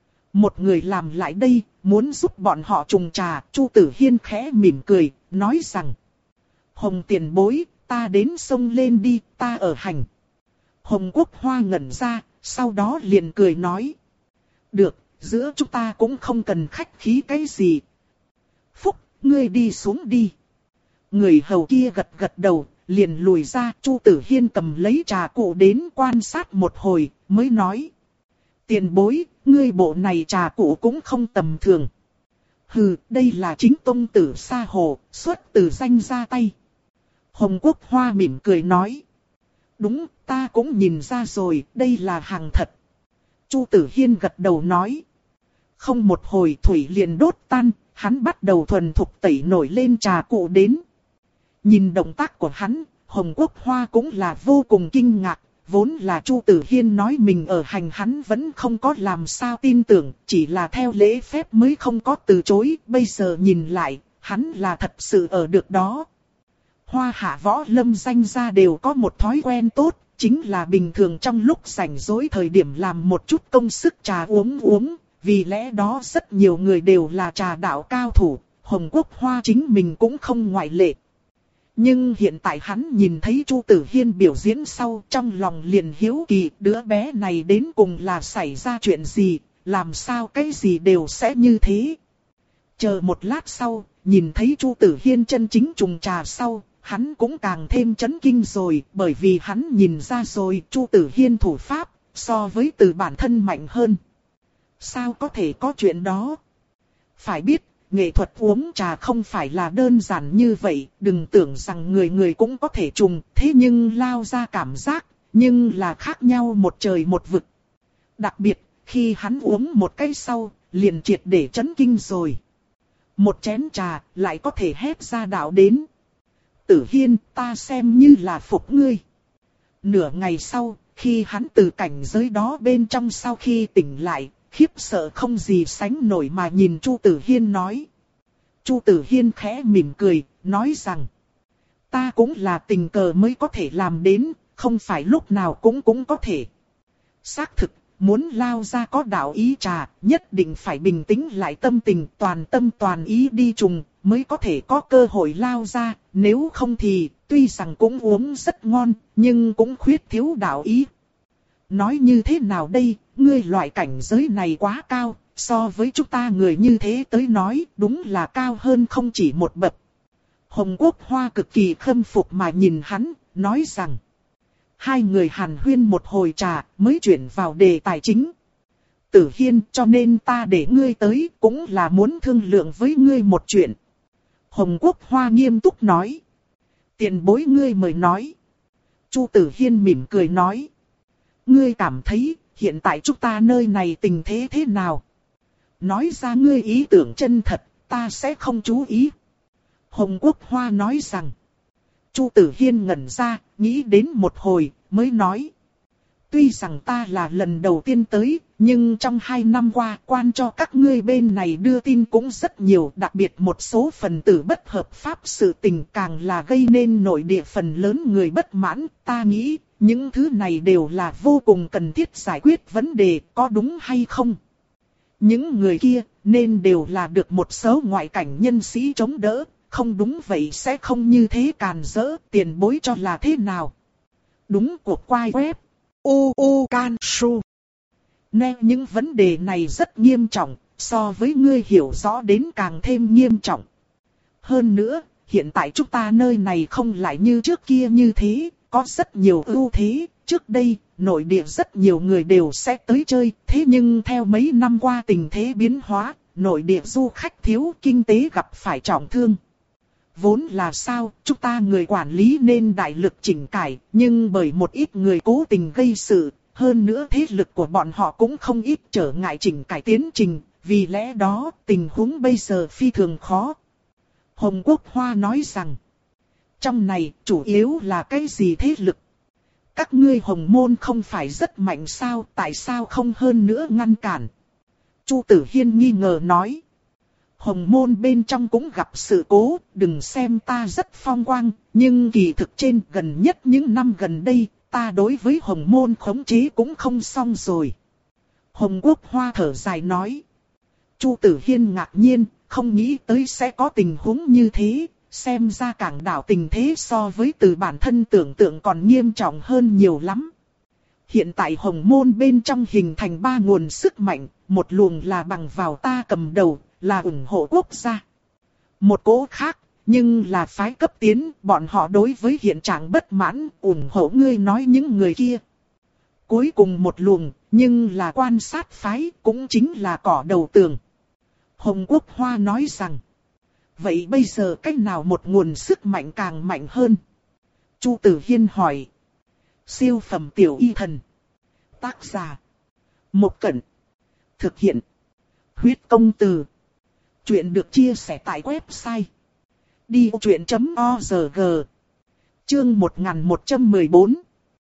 S1: Một người làm lại đây, muốn giúp bọn họ trùng trà. Chu Tử Hiên khẽ mỉm cười, nói rằng. Hồng tiền bối, ta đến sông lên đi, ta ở hành. Hồng Quốc Hoa ngẩn ra, sau đó liền cười nói. Được, giữa chúng ta cũng không cần khách khí cái gì. Phúc, ngươi đi xuống đi. Người hầu kia gật gật đầu, liền lùi ra. Chu Tử Hiên cầm lấy trà cụ đến quan sát một hồi, mới nói. Tiền bối, ngươi bộ này trà cụ cũng không tầm thường. Hừ, đây là chính tông tử Sa Hồ, xuất từ danh ra tay. Hồng Quốc Hoa mỉm cười nói. Đúng, ta cũng nhìn ra rồi, đây là hàng thật. Chu Tử Hiên gật đầu nói. Không một hồi thủy liền đốt tan, hắn bắt đầu thuần thục tẩy nổi lên trà cụ đến. Nhìn động tác của hắn, Hồng Quốc Hoa cũng là vô cùng kinh ngạc. Vốn là Chu Tử Hiên nói mình ở hành hắn vẫn không có làm sao tin tưởng, chỉ là theo lễ phép mới không có từ chối. Bây giờ nhìn lại, hắn là thật sự ở được đó. Hoa hạ võ lâm danh gia đều có một thói quen tốt, chính là bình thường trong lúc rảnh rỗi thời điểm làm một chút công sức trà uống uống. Vì lẽ đó rất nhiều người đều là trà đạo cao thủ, Hồng Quốc Hoa chính mình cũng không ngoại lệ. Nhưng hiện tại hắn nhìn thấy Chu Tử Hiên biểu diễn sau, trong lòng liền hiếu kỳ, đứa bé này đến cùng là xảy ra chuyện gì, làm sao cái gì đều sẽ như thế. Chờ một lát sau, nhìn thấy Chu Tử Hiên chân chính trùng trà sau, hắn cũng càng thêm chấn kinh rồi, bởi vì hắn nhìn ra rồi Chu Tử Hiên thủ pháp, so với từ bản thân mạnh hơn. Sao có thể có chuyện đó? Phải biết, nghệ thuật uống trà không phải là đơn giản như vậy, đừng tưởng rằng người người cũng có thể trùng, thế nhưng lao ra cảm giác, nhưng là khác nhau một trời một vực. Đặc biệt, khi hắn uống một cái sau, liền triệt để chấn kinh rồi. Một chén trà, lại có thể hét ra đạo đến. Tử Hiên, ta xem như là phục ngươi. Nửa ngày sau, khi hắn từ cảnh giới đó bên trong sau khi tỉnh lại, khiếp sợ không gì sánh nổi mà nhìn Chu Tử Hiên nói. Chu Tử Hiên khẽ mỉm cười, nói rằng. Ta cũng là tình cờ mới có thể làm đến, không phải lúc nào cũng cũng có thể. Xác thực, muốn lao ra có đạo ý trà, nhất định phải bình tĩnh lại tâm tình, toàn tâm toàn ý đi trùng, mới có thể có cơ hội lao ra, nếu không thì, tuy rằng cũng uống rất ngon, nhưng cũng khuyết thiếu đạo ý. Nói như thế nào đây, ngươi loại cảnh giới này quá cao, so với chúng ta người như thế tới nói, đúng là cao hơn không chỉ một bậc. Hồng Quốc Hoa cực kỳ khâm phục mà nhìn hắn, nói rằng. Hai người hàn huyên một hồi trà, mới chuyển vào đề tài chính. Tử Hiên, cho nên ta để ngươi tới, cũng là muốn thương lượng với ngươi một chuyện. Hồng Quốc Hoa nghiêm túc nói. Tiền bối ngươi mời nói. Chu Tử Hiên mỉm cười nói. Ngươi cảm thấy, hiện tại chúng ta nơi này tình thế thế nào? Nói ra ngươi ý tưởng chân thật, ta sẽ không chú ý. Hồng Quốc Hoa nói rằng. Chu Tử Hiên ngẩn ra, nghĩ đến một hồi, mới nói. Tuy rằng ta là lần đầu tiên tới, nhưng trong hai năm qua quan cho các ngươi bên này đưa tin cũng rất nhiều, đặc biệt một số phần tử bất hợp pháp sự tình càng là gây nên nội địa phần lớn người bất mãn. Ta nghĩ, những thứ này đều là vô cùng cần thiết giải quyết vấn đề, có đúng hay không? Những người kia nên đều là được một số ngoại cảnh nhân sĩ chống đỡ, không đúng vậy sẽ không như thế càn rỡ, tiền bối cho là thế nào? Đúng cuộc quay web. u u can su. Nè, những vấn đề này rất nghiêm trọng, so với ngươi hiểu rõ đến càng thêm nghiêm trọng. Hơn nữa, hiện tại chúng ta nơi này không lại như trước kia như thế, có rất nhiều ưu thế. Trước đây, nội địa rất nhiều người đều sẽ tới chơi, thế nhưng theo mấy năm qua tình thế biến hóa, nội địa du khách thiếu, kinh tế gặp phải trọng thương. Vốn là sao, chúng ta người quản lý nên đại lực chỉnh cải, nhưng bởi một ít người cố tình gây sự, hơn nữa thế lực của bọn họ cũng không ít trở ngại chỉnh cải tiến trình, vì lẽ đó tình huống bây giờ phi thường khó. Hồng Quốc Hoa nói rằng, trong này chủ yếu là cái gì thế lực? Các ngươi Hồng Môn không phải rất mạnh sao, tại sao không hơn nữa ngăn cản? Chu Tử Hiên nghi ngờ nói. Hồng Môn bên trong cũng gặp sự cố, đừng xem ta rất phong quang, nhưng kỳ thực trên gần nhất những năm gần đây, ta đối với Hồng Môn khống chế cũng không xong rồi. Hồng Quốc Hoa thở dài nói. Chu Tử Hiên ngạc nhiên, không nghĩ tới sẽ có tình huống như thế, xem ra Cảng Đảo tình thế so với từ bản thân tưởng tượng còn nghiêm trọng hơn nhiều lắm. Hiện tại Hồng Môn bên trong hình thành ba nguồn sức mạnh, một luồng là bằng vào ta cầm đầu, là ủng hộ quốc gia. Một cỗ khác, nhưng là phái cấp tiến, bọn họ đối với hiện trạng bất mãn, ủng hộ ngươi nói những người kia. Cuối cùng một luồng, nhưng là quan sát phái, cũng chính là cỏ đầu tường. Hồng Quốc Hoa nói rằng, vậy bây giờ cách nào một nguồn sức mạnh càng mạnh hơn? Chu Tử Hiên hỏi. Siêu phẩm tiểu y thần. Tác giả. Một Cẩn. Thực hiện. Huyết công từ. Chuyện được chia sẻ tại website. đi ô chuyện chấm o rờ giê. Chương một nghìn một trăm mười bốn.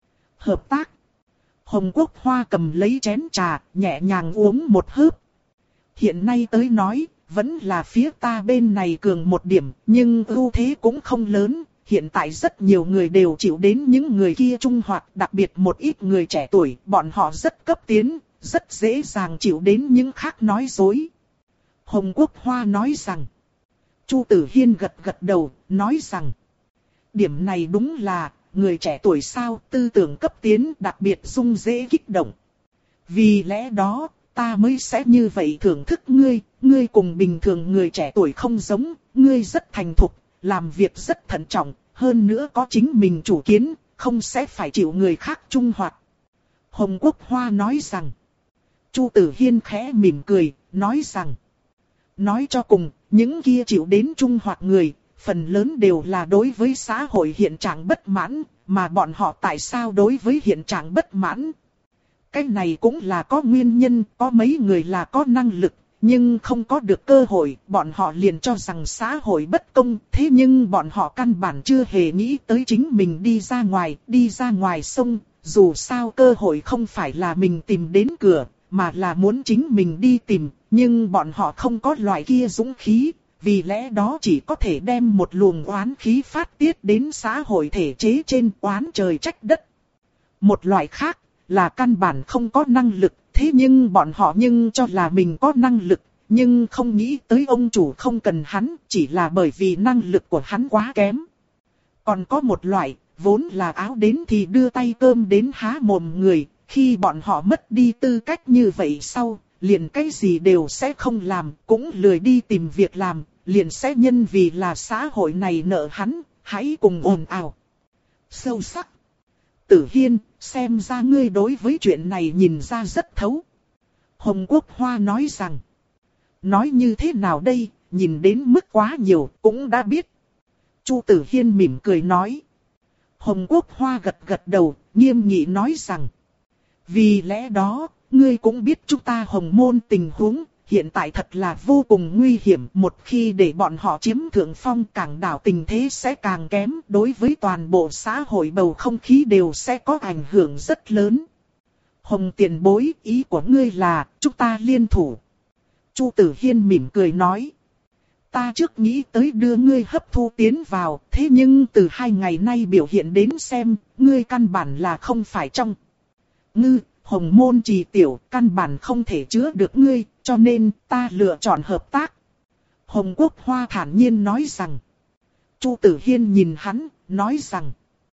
S1: Hợp tác. Hồng Quốc Hoa cầm lấy chén trà, nhẹ nhàng uống một hớp. Hiện nay tới nói, vẫn là phía ta bên này cường một điểm, nhưng ưu thế cũng không lớn. Hiện tại rất nhiều người đều chịu đến những người kia trung hoạt, đặc biệt một ít người trẻ tuổi, bọn họ rất cấp tiến, rất dễ dàng chịu đến những khác nói dối. Hồng Quốc Hoa nói rằng, Chu Tử Hiên gật gật đầu, nói rằng, điểm này đúng là, người trẻ tuổi sao, tư tưởng cấp tiến đặc biệt dung dễ kích động. Vì lẽ đó, ta mới sẽ như vậy thưởng thức ngươi, ngươi cùng bình thường người trẻ tuổi không giống, ngươi rất thành thục, làm việc rất thận trọng, hơn nữa có chính mình chủ kiến, không sẽ phải chịu người khác trung hoạt. Hồng Quốc Hoa nói rằng, Chu Tử Hiên khẽ mỉm cười, nói rằng, nói cho cùng, những kia chịu đến trung hoạt người, phần lớn đều là đối với xã hội hiện trạng bất mãn, mà bọn họ tại sao đối với hiện trạng bất mãn? Cái này cũng là có nguyên nhân, có mấy người là có năng lực, nhưng không có được cơ hội, bọn họ liền cho rằng xã hội bất công, thế nhưng bọn họ căn bản chưa hề nghĩ tới chính mình đi ra ngoài, đi ra ngoài sông, dù sao cơ hội không phải là mình tìm đến cửa, mà là muốn chính mình đi tìm, nhưng bọn họ không có loại kia dũng khí, vì lẽ đó chỉ có thể đem một luồng oán khí phát tiết đến xã hội thể chế trên, oán trời trách đất. Một loại khác là căn bản không có năng lực, thế nhưng bọn họ nhưng cho là mình có năng lực, nhưng không nghĩ tới ông chủ không cần hắn, chỉ là bởi vì năng lực của hắn quá kém. Còn có một loại, vốn là áo đến thì đưa tay cơm đến há mồm người, khi bọn họ mất đi tư cách như vậy sau, liền cái gì đều sẽ không làm, cũng lười đi tìm việc làm, liền sẽ nhân vì là xã hội này nợ hắn, hãy cùng ồn ào. Sâu sắc. Tử Hiên, xem ra ngươi đối với chuyện này nhìn ra rất thấu. Hồng Quốc Hoa nói rằng, nói như thế nào đây, nhìn đến mức quá nhiều, cũng đã biết. Chu Tử Hiên mỉm cười nói. Hồng Quốc Hoa gật gật đầu, nghiêm nghị nói rằng, vì lẽ đó, ngươi cũng biết chúng ta Hồng Môn tình huống, hiện tại thật là vô cùng nguy hiểm. Một khi để bọn họ chiếm thượng phong, Cảng Đảo tình thế sẽ càng kém, đối với toàn bộ xã hội bầu không khí đều sẽ có ảnh hưởng rất lớn. Hồng tiền bối, ý của ngươi là, chúng ta liên thủ. Chu Tử Hiên mỉm cười nói. Ta trước nghĩ tới đưa ngươi hấp thu tiến vào, thế nhưng từ hai ngày nay biểu hiện đến xem, ngươi căn bản là không phải trong ngư. Hồng Môn trì tiểu, căn bản không thể chứa được ngươi, cho nên ta lựa chọn hợp tác. Hồng Quốc Hoa thản nhiên nói rằng. Chu Tử Hiên nhìn hắn, nói rằng.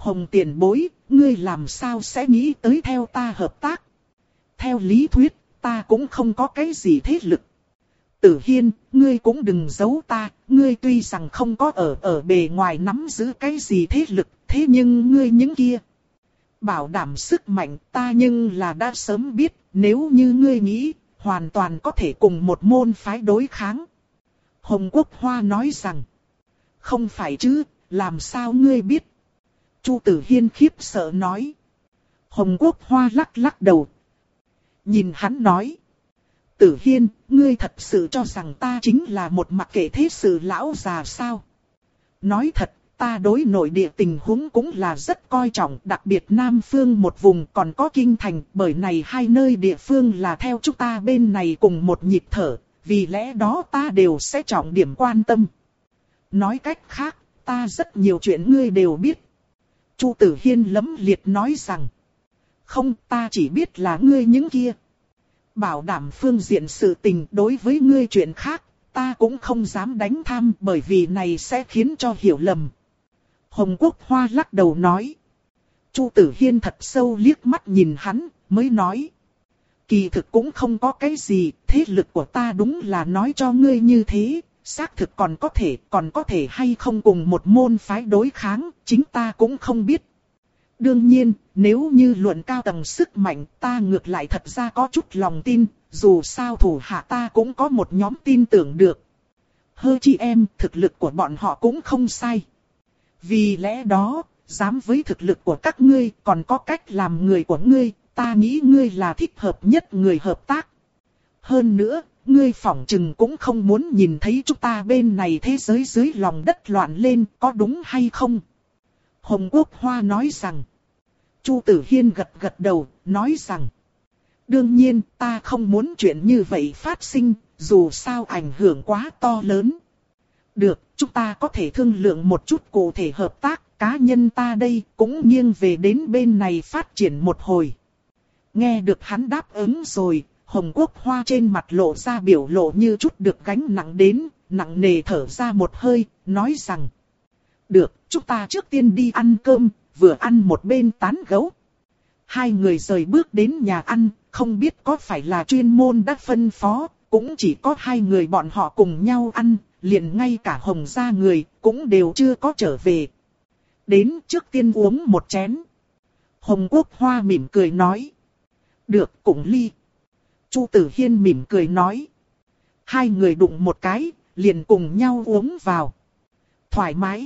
S1: Hồng tiền bối, ngươi làm sao sẽ nghĩ tới theo ta hợp tác? Theo lý thuyết, ta cũng không có cái gì thế lực. Tử Hiên, ngươi cũng đừng giấu ta, ngươi tuy rằng không có ở ở bề ngoài nắm giữ cái gì thế lực, thế nhưng ngươi những kia bảo đảm sức mạnh ta nhưng là đã sớm biết, nếu như ngươi nghĩ, hoàn toàn có thể cùng một môn phái đối kháng. Hồng Quốc Hoa nói rằng, không phải chứ, làm sao ngươi biết? Chu Tử Hiên khiếp sợ nói. Hồng Quốc Hoa lắc lắc đầu. Nhìn hắn nói. Tử Hiên, ngươi thật sự cho rằng ta chính là một mặc kệ thế sự lão già sao? Nói thật, ta đối nội địa tình huống cũng là rất coi trọng, đặc biệt Nam Phương một vùng còn có Kinh Thành, bởi này hai nơi địa phương là theo chúng ta bên này cùng một nhịp thở, vì lẽ đó ta đều sẽ trọng điểm quan tâm. Nói cách khác, ta rất nhiều chuyện ngươi đều biết. Chu Tử Hiên lấm liệt nói rằng, không, ta chỉ biết là ngươi những kia bảo đảm phương diện sự tình, đối với ngươi chuyện khác, ta cũng không dám đánh tham bởi vì này sẽ khiến cho hiểu lầm. Hồng Quốc Hoa lắc đầu nói. Chu Tử Hiên thật sâu liếc mắt nhìn hắn, mới nói. Kỳ thực cũng không có cái gì, thế lực của ta đúng là nói cho ngươi như thế, xác thực còn có thể, còn có thể hay không cùng một môn phái đối kháng, chính ta cũng không biết. Đương nhiên, nếu như luận cao tầng sức mạnh, ta ngược lại thật ra có chút lòng tin, dù sao thủ hạ ta cũng có một nhóm tin tưởng được. Hơ chị em, thực lực của bọn họ cũng không sai. Vì lẽ đó, dám với thực lực của các ngươi, còn có cách làm người của ngươi, ta nghĩ ngươi là thích hợp nhất người hợp tác. Hơn nữa, ngươi phỏng chừng cũng không muốn nhìn thấy chúng ta bên này thế giới dưới lòng đất loạn lên, có đúng hay không? Hồng Quốc Hoa nói rằng. Chu Tử Hiên gật gật đầu, nói rằng. Đương nhiên, ta không muốn chuyện như vậy phát sinh, dù sao ảnh hưởng quá to lớn. Được, chúng ta có thể thương lượng một chút cụ thể hợp tác, cá nhân ta đây cũng nghiêng về đến bên này phát triển một hồi. Nghe được hắn đáp ứng rồi, Hồng Quốc Hoa trên mặt lộ ra biểu lộ như chút được gánh nặng đến, nặng nề thở ra một hơi, nói rằng. Được, chúng ta trước tiên đi ăn cơm, vừa ăn một bên tán gẫu. Hai người rời bước đến nhà ăn, không biết có phải là chuyên môn đã phân phó, cũng chỉ có hai người bọn họ cùng nhau ăn, liền ngay cả Hồng gia người cũng đều chưa có trở về. Đến trước tiên uống một chén. Hồng Quốc Hoa mỉm cười nói. Được, cùng ly. Chu Tử Hiên mỉm cười nói. Hai người đụng một cái, liền cùng nhau uống vào. Thoải mái.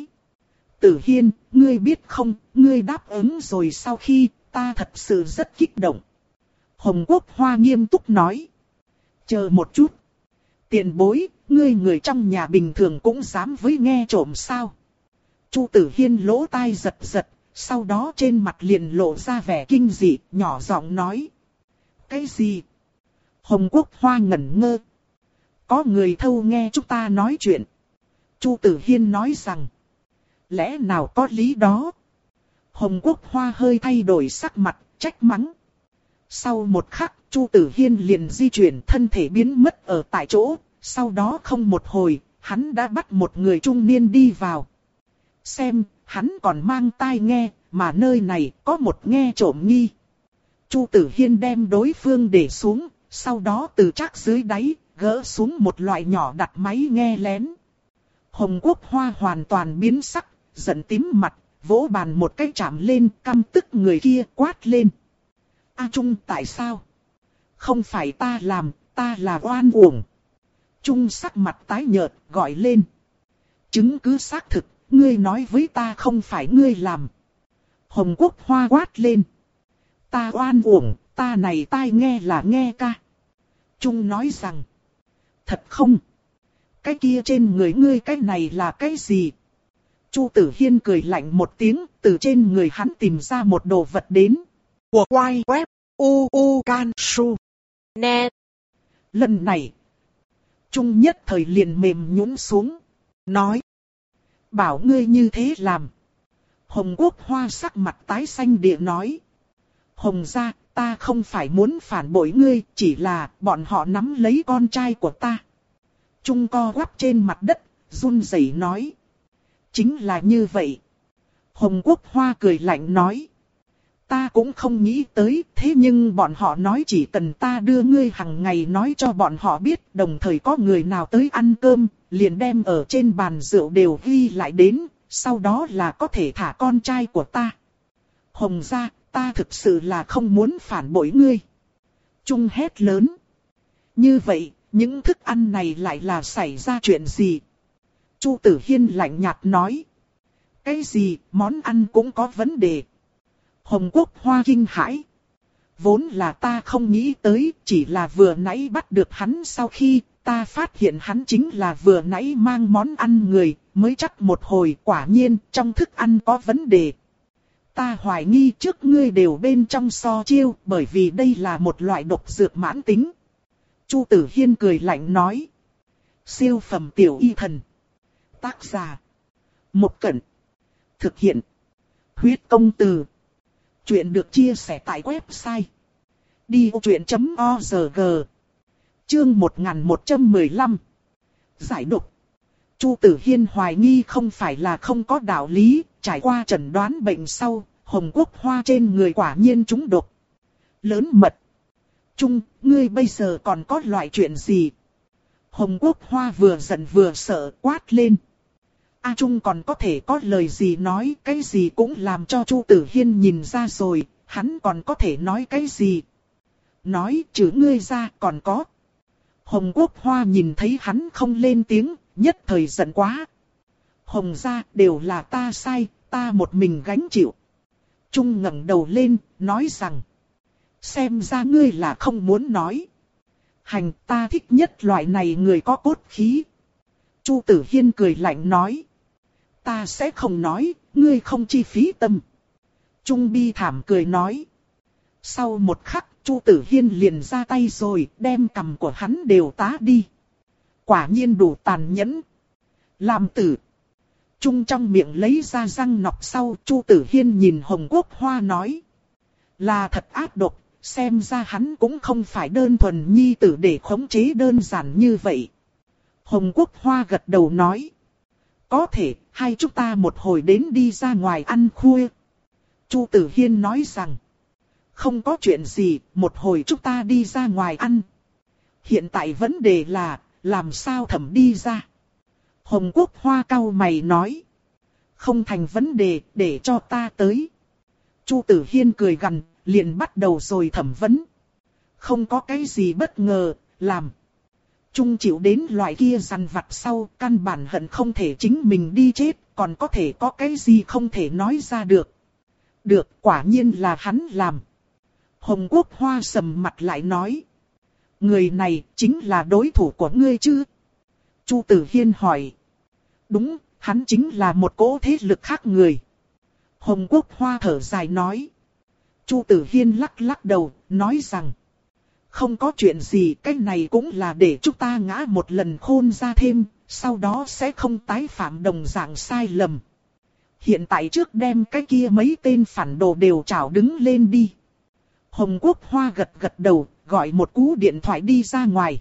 S1: Tử Hiên, ngươi biết không, ngươi đáp ứng rồi sau khi, ta thật sự rất kích động. Hồng Quốc Hoa nghiêm túc nói. Chờ một chút. Tiền bối, ngươi người trong nhà bình thường cũng dám với nghe trộm sao? Chu Tử Hiên lỗ tai giật giật, sau đó trên mặt liền lộ ra vẻ kinh dị, nhỏ giọng nói. Cái gì? Hồng Quốc Hoa ngẩn ngơ. Có người thâu nghe chúng ta nói chuyện. Chu Tử Hiên nói rằng. Lẽ nào có lý đó? Hồng Quốc Hoa hơi thay đổi sắc mặt, trách mắng. Sau một khắc, Chu Tử Hiên liền di chuyển thân thể biến mất ở tại chỗ. Sau đó không một hồi, hắn đã bắt một người trung niên đi vào. Xem, hắn còn mang tai nghe, mà nơi này có một nghe trộm nghi. Chu Tử Hiên đem đối phương để xuống, sau đó từ trác dưới đáy, gỡ xuống một loại nhỏ đặt máy nghe lén. Hồng Quốc Hoa hoàn toàn biến sắc, giận tím mặt, vỗ bàn một cái chạm lên, căm tức người kia quát lên. A Trung, tại sao? Không phải ta làm, ta là oan uổng. Trung sắc mặt tái nhợt, gọi lên. Chứng cứ xác thực, ngươi nói với ta không phải ngươi làm. Hồng Quốc Hoa quát lên. Ta oan uổng, ta này tai nghe là nghe ca. Trung nói rằng. Thật không? Cái kia trên người ngươi cái này là cái gì? Chu Tử Hiên cười lạnh một tiếng, từ trên người hắn tìm ra một đồ vật đến.
S2: Của quay web u u can su net.
S1: Lần này, Trung nhất thời liền mềm nhũn xuống, nói. Bảo ngươi như thế làm. Hồng Quốc Hoa sắc mặt tái xanh địa nói. Hồng gia, ta không phải muốn phản bội ngươi, chỉ là bọn họ nắm lấy con trai của ta. Trung co quắp trên mặt đất, run rẩy nói. Chính là như vậy. Hồng Quốc Hoa cười lạnh nói. Ta cũng không nghĩ tới, thế nhưng bọn họ nói chỉ cần ta đưa ngươi hàng ngày nói cho bọn họ biết, đồng thời có người nào tới ăn cơm, liền đem ở trên bàn rượu đều ghi lại đến, sau đó là có thể thả con trai của ta. Hồng gia, ta thực sự là không muốn phản bội ngươi. Trung hét lớn. Như vậy, những thức ăn này lại là xảy ra chuyện gì? Chu Tử Hiên lạnh nhạt nói. Cái gì, món ăn cũng có vấn đề. Hồng Quốc Hoa kinh hãi. Vốn là ta không nghĩ tới, chỉ là vừa nãy bắt được hắn sau khi ta phát hiện hắn chính là vừa nãy mang món ăn người, mới chắc một hồi quả nhiên trong thức ăn có vấn đề. Ta hoài nghi trước ngươi đều bên trong so chiêu, bởi vì đây là một loại độc dược mãn tính. Chu Tử Hiên cười lạnh nói. Siêu phẩm tiểu y thần. Tác giả. Một Cẩn. Thực hiện. Huyết công từ. Chuyện được chia sẻ tại website. đi ô chuyện chấm org. Chương một nghìn một trăm mười lăm. Giải độc. Chu Tử Hiên hoài nghi không phải là không có đạo lý, trải qua chẩn đoán bệnh sau, Hồng Quốc Hoa trên người quả nhiên trúng độc. Lớn mật. Trung, ngươi bây giờ còn có loại chuyện gì? Hồng Quốc Hoa vừa giận vừa sợ quát lên. A Trung còn có thể có lời gì nói, cái gì cũng làm cho Chu Tử Hiên nhìn ra rồi, hắn còn có thể nói cái gì? Nói trừ ngươi ra còn có. Hồng Quốc Hoa nhìn thấy hắn không lên tiếng, nhất thời giận quá. Hồng gia đều là ta sai, ta một mình gánh chịu. Trung ngẩng đầu lên, nói rằng. Xem ra ngươi là không muốn nói. Hành, ta thích nhất loại này người có cốt khí. Chu Tử Hiên cười lạnh nói. Ta sẽ không nói, ngươi không chi phí tâm. Trung bi thảm cười nói. Sau một khắc, Chu Tử Hiên liền ra tay rồi, đem cằm của hắn đều tá đi. Quả nhiên đủ tàn nhẫn. Làm tử. Trung trong miệng lấy ra răng nọc sau, Chu Tử Hiên nhìn Hồng Quốc Hoa nói. Là thật ác độc, xem ra hắn cũng không phải đơn thuần nhi tử để khống chế đơn giản như vậy. Hồng Quốc Hoa gật đầu nói. Có thể, hai chúng ta một hồi đến đi ra ngoài ăn khuya. Chu Tử Hiên nói rằng. Không có chuyện gì, một hồi chúng ta đi ra ngoài ăn. Hiện tại vấn đề là, làm sao thẩm đi ra? Hồng Quốc Hoa cau mày nói. Không thành vấn đề, để cho ta tới. Chu Tử Hiên cười gằn, liền bắt đầu rồi thẩm vấn. Không có cái gì bất ngờ, làm. Trung chịu đến loại kia dằn vặt sau, căn bản hận không thể chính mình đi chết, còn có thể có cái gì không thể nói ra được. Được, quả nhiên là hắn làm. Hồng Quốc Hoa sầm mặt lại nói. Người này chính là đối thủ của ngươi chứ? Chu Tử Hiên hỏi. Đúng, hắn chính là một cỗ thế lực khác người. Hồng Quốc Hoa thở dài nói. Chu Tử Hiên lắc lắc đầu, nói rằng. Không có chuyện gì, cái này cũng là để chúng ta ngã một lần khôn ra thêm, sau đó sẽ không tái phạm đồng dạng sai lầm. Hiện tại trước đem cái kia mấy tên phản đồ đều trảo đứng lên đi. Hồng Quốc Hoa gật gật đầu, gọi một cú điện thoại đi ra ngoài.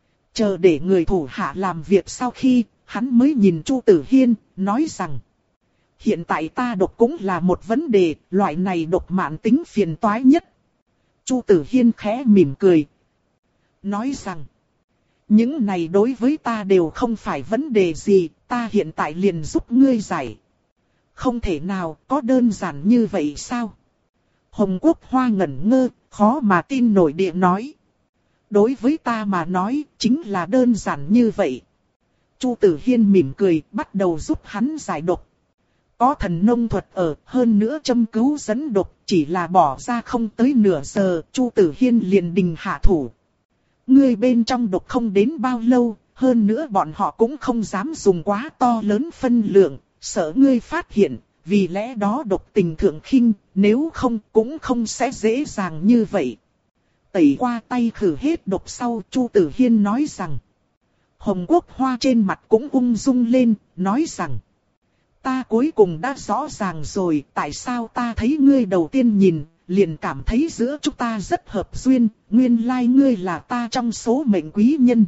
S1: Chờ để người thủ hạ làm việc sau khi, hắn mới nhìn Chu Tử Hiên, nói rằng. Hiện tại ta độc cũng là một vấn đề, loại này độc mãn tính phiền toái nhất. Chu Tử Hiên khẽ mỉm cười. Nói rằng. Những này đối với ta đều không phải vấn đề gì, ta hiện tại liền giúp ngươi giải. Không thể nào, có đơn giản như vậy sao? Hồng Quốc Hoa ngẩn ngơ, khó mà tin nổi địa nói. Đối với ta mà nói, chính là đơn giản như vậy. Chu Tử Hiên mỉm cười, bắt đầu giúp hắn giải độc. Có thần nông thuật ở, hơn nữa châm cứu dẫn độc, chỉ là bỏ ra không tới nửa giờ, Chu Tử Hiên liền đình hạ thủ. Ngươi bên trong độc không đến bao lâu, hơn nữa bọn họ cũng không dám dùng quá to lớn phân lượng, sợ ngươi phát hiện, vì lẽ đó độc tình thượng khinh, nếu không cũng không sẽ dễ dàng như vậy. Tẩy qua tay khử hết độc sau, Chu Tử Hiên nói rằng. Hồng Quốc Hoa trên mặt cũng ung dung lên, nói rằng. Ta cuối cùng đã rõ ràng rồi, tại sao ta thấy ngươi đầu tiên nhìn, liền cảm thấy giữa chúng ta rất hợp duyên, nguyên lai ngươi là ta trong số mệnh quý nhân.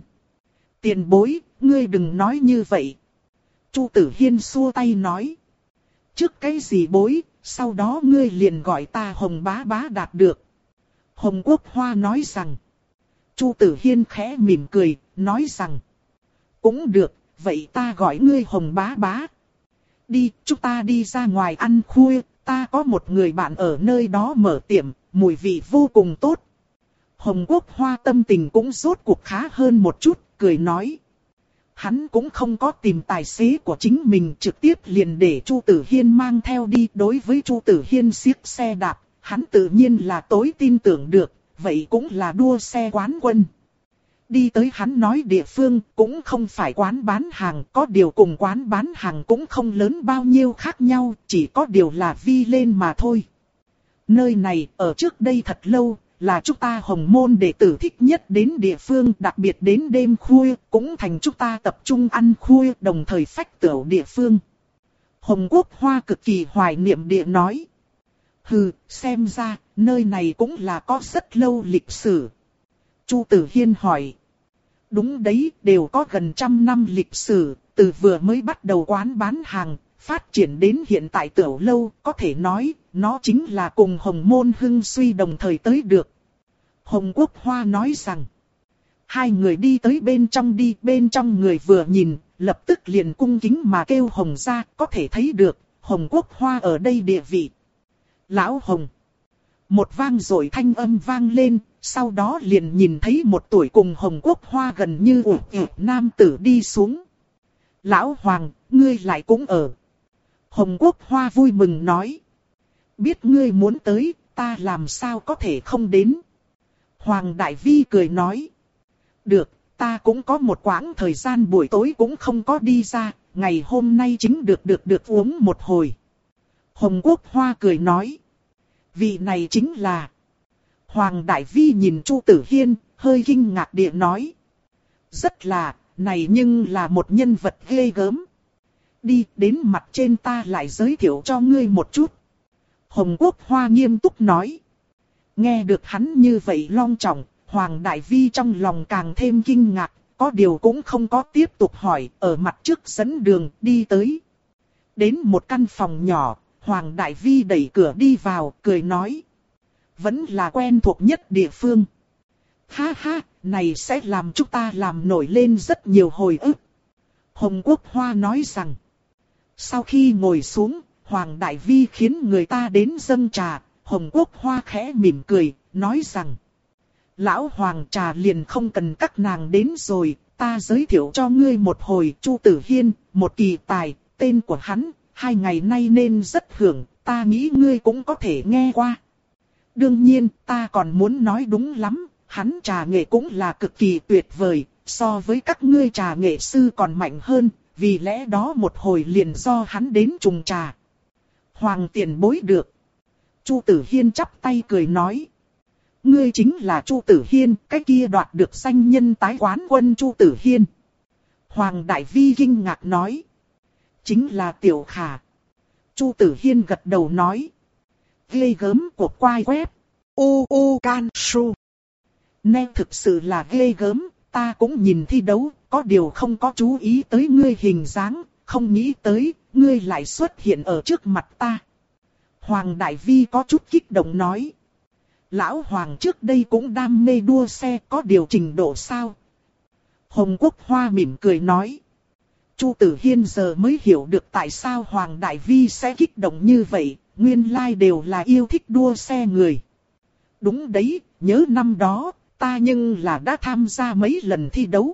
S1: Tiền bối, ngươi đừng nói như vậy. Chu Tử Hiên xua tay nói. trước cái gì bối, sau đó ngươi liền gọi ta Hồng bá bá đạt được. Hồng Quốc Hoa nói rằng. Chu Tử Hiên khẽ mỉm cười, nói rằng. Cũng được, vậy ta gọi ngươi Hồng bá bá. Đi, chúng ta đi ra ngoài ăn khuya, ta có một người bạn ở nơi đó mở tiệm, mùi vị vô cùng tốt. Hồng Quốc Hoa tâm tình cũng rốt cuộc khá hơn một chút, cười nói. Hắn cũng không có tìm tài xế của chính mình, trực tiếp liền để Chu Tử Hiên mang theo đi. Đối với Chu Tử Hiên siếc xe đạp, hắn tự nhiên là tối tin tưởng được, vậy cũng là đua xe quán quân. Đi tới hắn nói địa phương cũng không phải quán bán hàng, có điều cùng quán bán hàng cũng không lớn bao nhiêu khác nhau, chỉ có điều là vi lên mà thôi. Nơi này ở trước đây thật lâu, là chúng ta Hồng môn đệ tử thích nhất đến địa phương, đặc biệt đến đêm khuya, cũng thành chúng ta tập trung ăn khuya, đồng thời phách tửu địa phương. Hồng Quốc Hoa cực kỳ hoài niệm địa nói. Hừ, xem ra, nơi này cũng là có rất lâu lịch sử. Chu Tử Hiên hỏi. Đúng đấy, đều có gần trăm năm lịch sử, từ vừa mới bắt đầu quán bán hàng, phát triển đến hiện tại tiểu lâu, có thể nói, nó chính là cùng Hồng môn hưng suy đồng thời tới được. Hồng Quốc Hoa nói rằng, hai người đi tới bên trong đi, bên trong người vừa nhìn, lập tức liền cung kính mà kêu Hồng ra, có thể thấy được, Hồng Quốc Hoa ở đây địa vị. Lão Hồng. Một vang dội thanh âm vang lên, sau đó liền nhìn thấy một tuổi cùng Hồng Quốc Hoa gần như ủ ủ nam tử đi xuống. Lão Hoàng, ngươi lại cũng ở. Hồng Quốc Hoa vui mừng nói. Biết ngươi muốn tới, ta làm sao có thể không đến. Hoàng Đại Vi cười nói. Được, ta cũng có một quãng thời gian buổi tối cũng không có đi ra, ngày hôm nay chính được được được uống một hồi. Hồng Quốc Hoa cười nói. Vị này chính là... Hoàng Đại Vi nhìn Chu Tử Hiên, hơi kinh ngạc địa nói. Rất là, này nhưng là một nhân vật ghê gớm. Đi, đến mặt trên ta lại giới thiệu cho ngươi một chút. Hồng Quốc Hoa nghiêm túc nói. Nghe được hắn như vậy long trọng, Hoàng Đại Vi trong lòng càng thêm kinh ngạc, có điều cũng không có tiếp tục hỏi, ở mặt trước dẫn đường đi tới. Đến một căn phòng nhỏ, Hoàng Đại Vi đẩy cửa đi vào, cười nói. Vẫn là quen thuộc nhất địa phương. Ha ha, này sẽ làm chúng ta làm nổi lên rất nhiều hồi ức. Hồng Quốc Hoa nói rằng. Sau khi ngồi xuống, Hoàng Đại Vi khiến người ta đến dâng trà. Hồng Quốc Hoa khẽ mỉm cười, nói rằng. Lão Hoàng trà liền không cần các nàng đến rồi, ta giới thiệu cho ngươi một hồi. Chu Tử Hiên, một kỳ tài, tên của hắn, hai ngày nay nên rất hưởng, ta nghĩ ngươi cũng có thể nghe qua. Đương nhiên, ta còn muốn nói đúng lắm, hắn trà nghệ cũng là cực kỳ tuyệt vời, so với các ngươi trà nghệ sư còn mạnh hơn, vì lẽ đó một hồi liền do hắn đến trùng trà. Hoàng tiền bối được. Chu Tử Hiên chắp tay cười nói. Ngươi chính là Chu Tử Hiên, cái kia đoạt được danh nhân tái quán quân Chu Tử Hiên. Hoàng Đại Vi kinh ngạc nói. Chính là Tiểu Khả. Chu Tử Hiên gật đầu nói. Ghê gớm của quai web. U U Can Su. Nè thực sự là ghê gớm, ta cũng nhìn thi đấu, có điều không có chú ý tới ngươi hình dáng, không nghĩ tới, ngươi lại xuất hiện ở trước mặt ta. Hoàng Đại Vi có chút kích động nói. Lão Hoàng trước đây cũng đam mê đua xe, có điều trình độ sao? Hồng Quốc Hoa mỉm cười nói. Chu Tử Hiên giờ mới hiểu được tại sao Hoàng Đại Vi sẽ kích động như vậy, nguyên lai đều là yêu thích đua xe người. Đúng đấy, nhớ năm đó, ta nhưng là đã tham gia mấy lần thi đấu.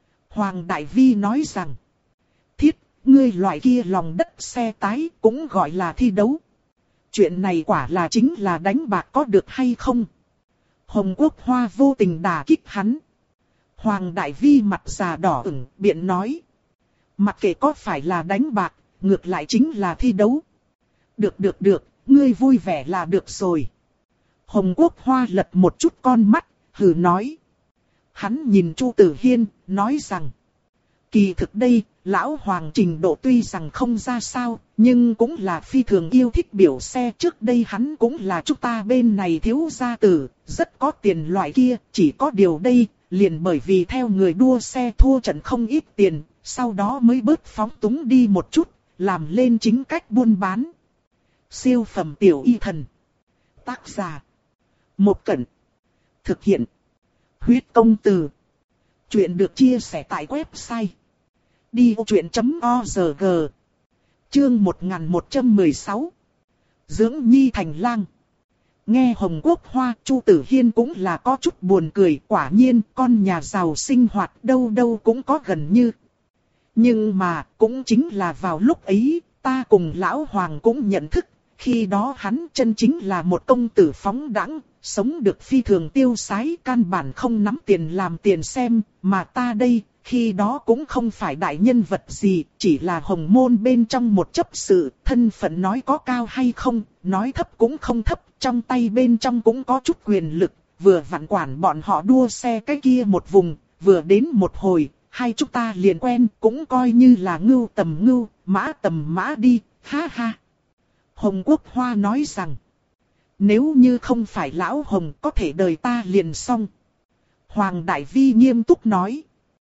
S1: Hoàng Đại Vi nói rằng, thiết, ngươi loại kia lòng đất xe tái cũng gọi là thi đấu. Chuyện này quả là chính là đánh bạc có được hay không? Hồng Quốc Hoa vô tình đả kích hắn. Hoàng Đại Vi mặt già đỏ ửng, biện nói. Mặc kệ có phải là đánh bạc, ngược lại chính là thi đấu. Được được được, ngươi vui vẻ là được rồi. Hồng Quốc Hoa lật một chút con mắt, hừ nói. Hắn nhìn Chu Tử Hiên, nói rằng. Kỳ thực đây, lão Hoàng trình độ tuy rằng không ra sao, nhưng cũng là phi thường yêu thích biểu xe. Trước đây hắn cũng là chúng ta bên này thiếu gia tử, rất có tiền loại kia, chỉ có điều đây, liền bởi vì theo người đua xe thua trận không ít tiền, sau đó mới bớt phóng túng đi một chút, làm lên chính cách buôn bán. Siêu phẩm tiểu y thần. Tác giả. Một Cẩn. Thực hiện. Huyết công từ. Chuyện được chia sẻ tại website đi vô chuyện chấm org. Chương một nghìn một trăm mười sáu. Dưỡng nhi thành lang. Nghe Hồng Quốc Hoa, Chu Tử Hiên cũng là có chút buồn cười, quả nhiên con nhà giàu sinh hoạt đâu đâu cũng có gần như. Nhưng mà, cũng chính là vào lúc ấy, ta cùng Lão Hoàng cũng nhận thức, khi đó hắn chân chính là một công tử phóng đãng, sống được phi thường tiêu sái, căn bản không nắm tiền làm tiền xem, mà ta đây, khi đó cũng không phải đại nhân vật gì, chỉ là hồng môn bên trong một chấp sự, thân phận nói có cao hay không, nói thấp cũng không thấp, trong tay bên trong cũng có chút quyền lực, vừa vặn quản bọn họ đua xe cái kia một vùng, vừa đến một hồi, hai chúng ta liền quen, cũng coi như là ngưu tầm ngưu, mã tầm mã đi, ha ha. Hồng Quốc Hoa nói rằng, nếu như không phải Lão Hồng có thể đời ta liền xong. Hoàng Đại Vi nghiêm túc nói,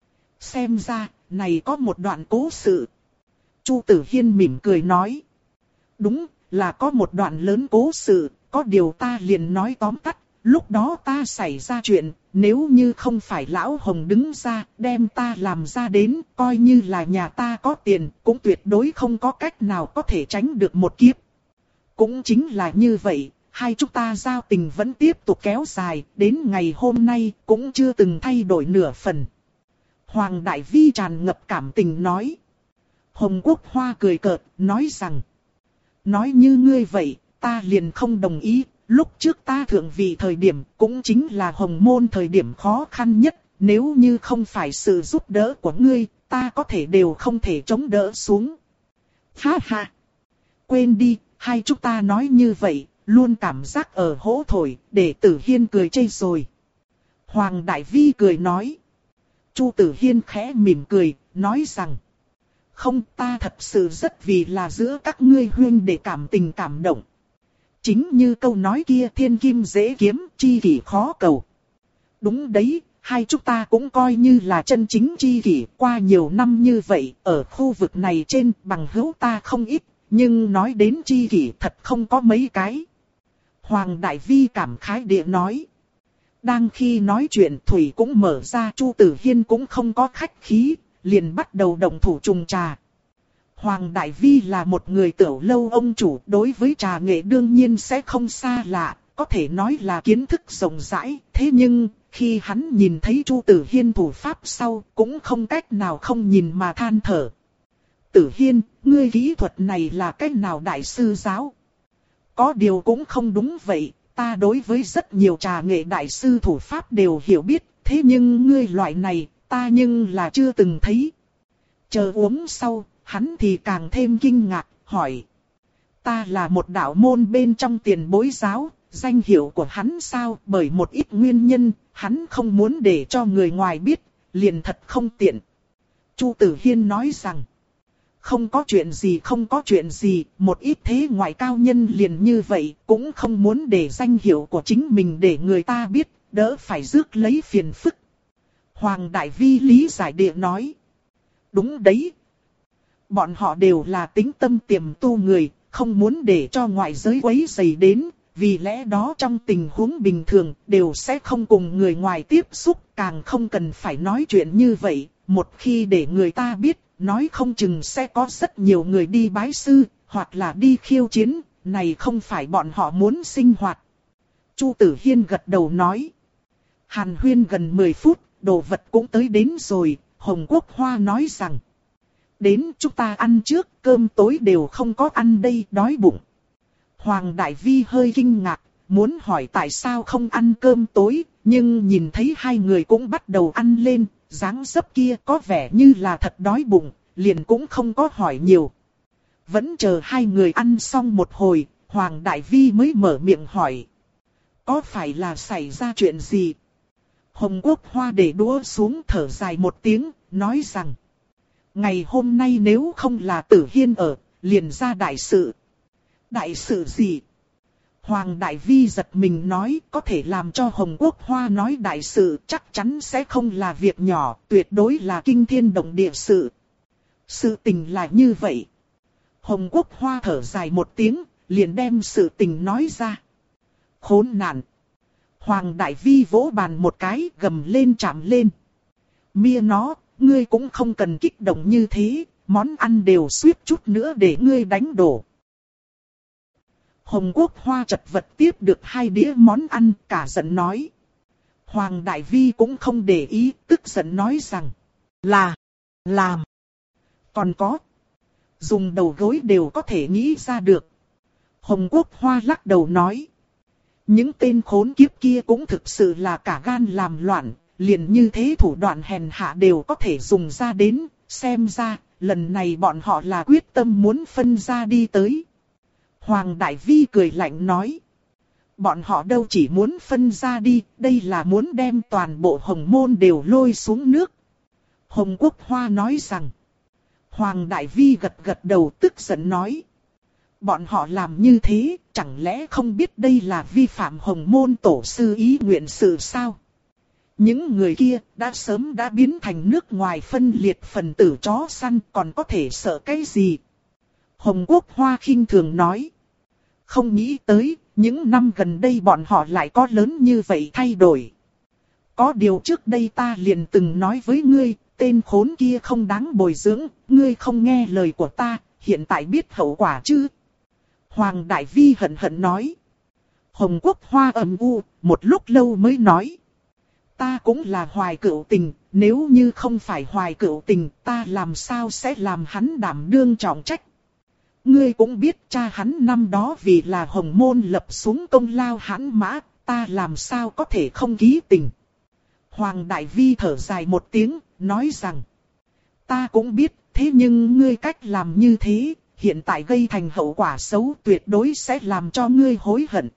S1: xem ra, này có một đoạn cố sự. Chu Tử Hiên mỉm cười nói, đúng, là có một đoạn lớn cố sự, có điều ta liền nói tóm tắt. Lúc đó ta xảy ra chuyện, nếu như không phải Lão Hồng đứng ra, đem ta làm ra đến, coi như là nhà ta có tiền, cũng tuyệt đối không có cách nào có thể tránh được một kiếp. Cũng chính là như vậy, hai chúng ta giao tình vẫn tiếp tục kéo dài, đến ngày hôm nay cũng chưa từng thay đổi nửa phần. Hoàng Đại Vi tràn ngập cảm tình nói. Hồng Quốc Hoa cười cợt, nói rằng, nói như ngươi vậy, ta liền không đồng ý. Lúc trước ta thượng vị thời điểm cũng chính là hồng môn thời điểm khó khăn nhất, nếu như không phải sự giúp đỡ của ngươi, ta có thể đều không thể chống đỡ xuống. Ha ha! Quên đi, hai chúng ta nói như vậy, luôn cảm giác ở hỗ thổi, để Tử Hiên cười chê rồi. Hoàng Đại Vi cười nói. Chu Tử Hiên khẽ mỉm cười, nói rằng, không, ta thật sự rất vì là giữa các ngươi huynh để cảm tình cảm động. Chính như câu nói kia, thiên kim dễ kiếm, chi kỷ khó cầu. Đúng đấy, hai chúng ta cũng coi như là chân chính chi kỷ, qua nhiều năm như vậy, ở khu vực này trên bằng hữu ta không ít, nhưng nói đến chi kỷ thật không có mấy cái. Hoàng Đại Vi cảm khái địa nói. Đang khi nói chuyện Thủy cũng mở ra, Chu Tử Hiên cũng không có khách khí, liền bắt đầu động thủ trùng trà. Hoàng Đại Vi là một người tiểu lâu ông chủ, đối với trà nghệ đương nhiên sẽ không xa lạ, có thể nói là kiến thức rộng rãi. Thế nhưng, khi hắn nhìn thấy Chu Tử Hiên thủ pháp sau, cũng không cách nào không nhìn mà than thở. Tử Hiên, ngươi kỹ thuật này là cách nào đại sư giáo? Có điều cũng không đúng vậy, ta đối với rất nhiều trà nghệ đại sư thủ pháp đều hiểu biết, thế nhưng ngươi loại này, ta nhưng là chưa từng thấy. Chờ uống sau. Hắn thì càng thêm kinh ngạc, hỏi. Ta là một đạo môn bên trong tiền bối giáo, danh hiệu của hắn sao? Bởi một ít nguyên nhân, hắn không muốn để cho người ngoài biết, liền thật không tiện. Chu Tử Hiên nói rằng, không có chuyện gì không có chuyện gì, một ít thế ngoại cao nhân liền như vậy, cũng không muốn để danh hiệu của chính mình để người ta biết, đỡ phải rước lấy phiền phức. Hoàng Đại Vi lý giải địa nói, đúng đấy. Bọn họ đều là tính tâm tiềm tu người, không muốn để cho ngoại giới quấy rầy đến, vì lẽ đó trong tình huống bình thường đều sẽ không cùng người ngoài tiếp xúc, càng không cần phải nói chuyện như vậy, một khi để người ta biết, nói không chừng sẽ có rất nhiều người đi bái sư, hoặc là đi khiêu chiến, này không phải bọn họ muốn sinh hoạt. Chu Tử Hiên gật đầu nói. Hàn huyên gần mười phút, đồ vật cũng tới đến rồi, Hồng Quốc Hoa nói rằng. Đến chúng ta ăn trước, cơm tối đều không có ăn đây, đói bụng. Hoàng Đại Vi hơi kinh ngạc, muốn hỏi tại sao không ăn cơm tối, nhưng nhìn thấy hai người cũng bắt đầu ăn lên, dáng dấp kia có vẻ như là thật đói bụng, liền cũng không có hỏi nhiều. Vẫn chờ hai người ăn xong một hồi, Hoàng Đại Vi mới mở miệng hỏi. Có phải là xảy ra chuyện gì? Hồng Quốc Hoa để đũa xuống thở dài một tiếng, nói rằng. Ngày hôm nay nếu không là Tử Hiên ở, liền ra đại sự. Đại sự gì? Hoàng Đại Vi giật mình nói, có thể làm cho Hồng Quốc Hoa nói đại sự chắc chắn sẽ không là việc nhỏ, tuyệt đối là kinh thiên động địa sự. Sự tình là như vậy. Hồng Quốc Hoa thở dài một tiếng, liền đem sự tình nói ra. Khốn nạn! Hoàng Đại Vi vỗ bàn một cái, gầm lên chạm lên. Mia nó, ngươi cũng không cần kích động như thế, món ăn đều suýt chút nữa để ngươi đánh đổ. Hồng Quốc Hoa chật vật tiếp được hai đĩa món ăn, cả giận nói. Hoàng Đại Vi cũng không để ý, tức giận nói rằng. Là, làm. Còn có. Dùng đầu gối đều có thể nghĩ ra được. Hồng Quốc Hoa lắc đầu nói. Những tên khốn kiếp kia cũng thực sự là cả gan làm loạn, liền như thế thủ đoạn hèn hạ đều có thể dùng ra đến, xem ra, lần này bọn họ là quyết tâm muốn phân ra đi tới. Hoàng Đại Vi cười lạnh nói. Bọn họ đâu chỉ muốn phân ra đi, đây là muốn đem toàn bộ Hồng Môn đều lôi xuống nước. Hồng Quốc Hoa nói rằng. Hoàng Đại Vi gật gật đầu tức giận nói. Bọn họ làm như thế, chẳng lẽ không biết đây là vi phạm Hồng Môn tổ sư ý nguyện sự sao? Những người kia đã sớm đã biến thành nước ngoài phân liệt phần tử chó săn, còn có thể sợ cái gì? Hồng Quốc Hoa khinh thường nói. Không nghĩ tới, những năm gần đây bọn họ lại có lớn như vậy thay đổi. Có điều trước đây ta liền từng nói với ngươi, tên khốn kia không đáng bồi dưỡng, ngươi không nghe lời của ta, hiện tại biết hậu quả chứ? Hoàng Đại Vi hận hận nói. Hồng Quốc Hoa ầm u, một lúc lâu mới nói. Ta cũng là hoài cửu tình, nếu như không phải hoài cửu tình, ta làm sao sẽ làm hắn đảm đương trọng trách. Ngươi cũng biết cha hắn năm đó vì là Hồng Môn lập xuống công lao hãn mã, ta làm sao có thể không ký tình. Hoàng Đại Vi thở dài một tiếng, nói rằng. Ta cũng biết, thế nhưng ngươi cách làm như thế, hiện tại gây thành hậu quả xấu tuyệt đối sẽ làm cho ngươi hối hận.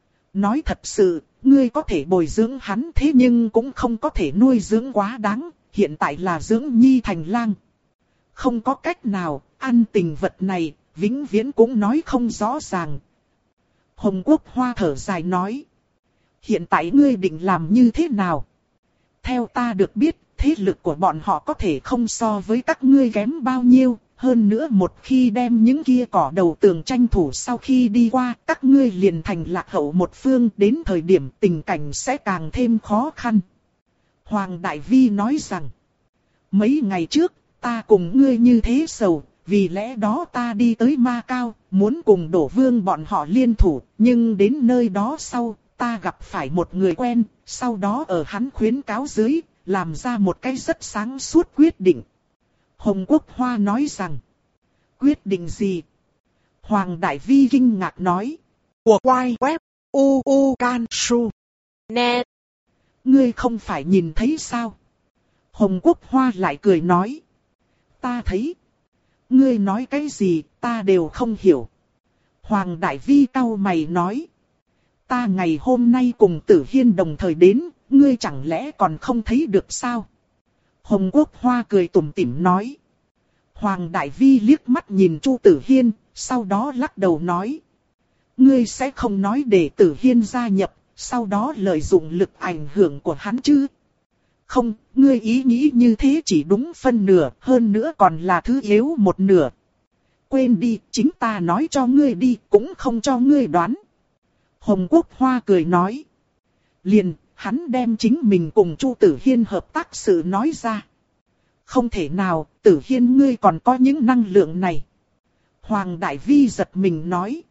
S1: Nói thật sự, ngươi có thể bồi dưỡng hắn thế nhưng cũng không có thể nuôi dưỡng quá đáng, hiện tại là dưỡng nhi thành lang. Không có cách nào, ăn tình vật này, vĩnh viễn cũng nói không rõ ràng. Hồng Quốc Hoa thở dài nói. Hiện tại ngươi định làm như thế nào? Theo ta được biết, thế lực của bọn họ có thể không so với các ngươi kém bao nhiêu. Hơn nữa một khi đem những kia cỏ đầu tường tranh thủ sau khi đi qua, các ngươi liền thành lạc hậu một phương, đến thời điểm tình cảnh sẽ càng thêm khó khăn. Hoàng Đại Vi nói rằng, mấy ngày trước, ta cùng ngươi như thế sầu, vì lẽ đó ta đi tới Ma Cao, muốn cùng Đổ Vương bọn họ liên thủ, nhưng đến nơi đó sau, ta gặp phải một người quen, sau đó ở hắn khuyến cáo dưới, làm ra một cái rất sáng suốt quyết định. Hồng Quốc Hoa nói rằng, quyết định gì? Hoàng Đại Vi kinh ngạc nói,
S2: của quay web u u can su net.
S1: Ngươi không phải nhìn thấy sao? Hồng Quốc Hoa lại cười nói, ta thấy. Ngươi nói cái gì ta đều không hiểu. Hoàng Đại Vi cau mày nói, ta ngày hôm nay cùng Tử Hiên đồng thời đến, ngươi chẳng lẽ còn không thấy được sao? Hồng Quốc Hoa cười tủm tỉm nói. Hoàng Đại Vi liếc mắt nhìn Chu Tử Hiên, sau đó lắc đầu nói. Ngươi sẽ không nói để Tử Hiên gia nhập, sau đó lợi dụng lực ảnh hưởng của hắn chứ? Không, ngươi ý nghĩ như thế chỉ đúng phân nửa, hơn nữa còn là thứ yếu một nửa. Quên đi, chính ta nói cho ngươi đi, cũng không cho ngươi đoán. Hồng Quốc Hoa cười nói. Liền, hắn đem chính mình cùng Chu Tử Hiên hợp tác sự nói ra. Không thể nào, Tử Hiên ngươi còn có những năng lượng này. Hoàng Đại Vi giật mình nói.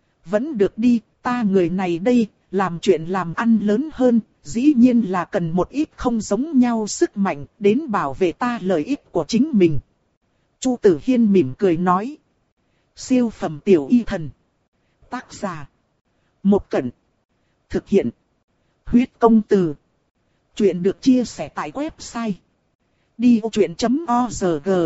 S1: Vẫn được đi, ta người này đây, làm chuyện làm ăn lớn hơn, dĩ nhiên là cần một ít không giống nhau sức mạnh, đến bảo vệ ta lợi ích của chính mình. Chu Tử Hiên mỉm cười nói. Siêu phẩm tiểu y thần. Tác giả. Một Cẩn. Thực hiện. Huyết công từ. Chuyện được chia sẻ tại website đi ô chuyện chấm org.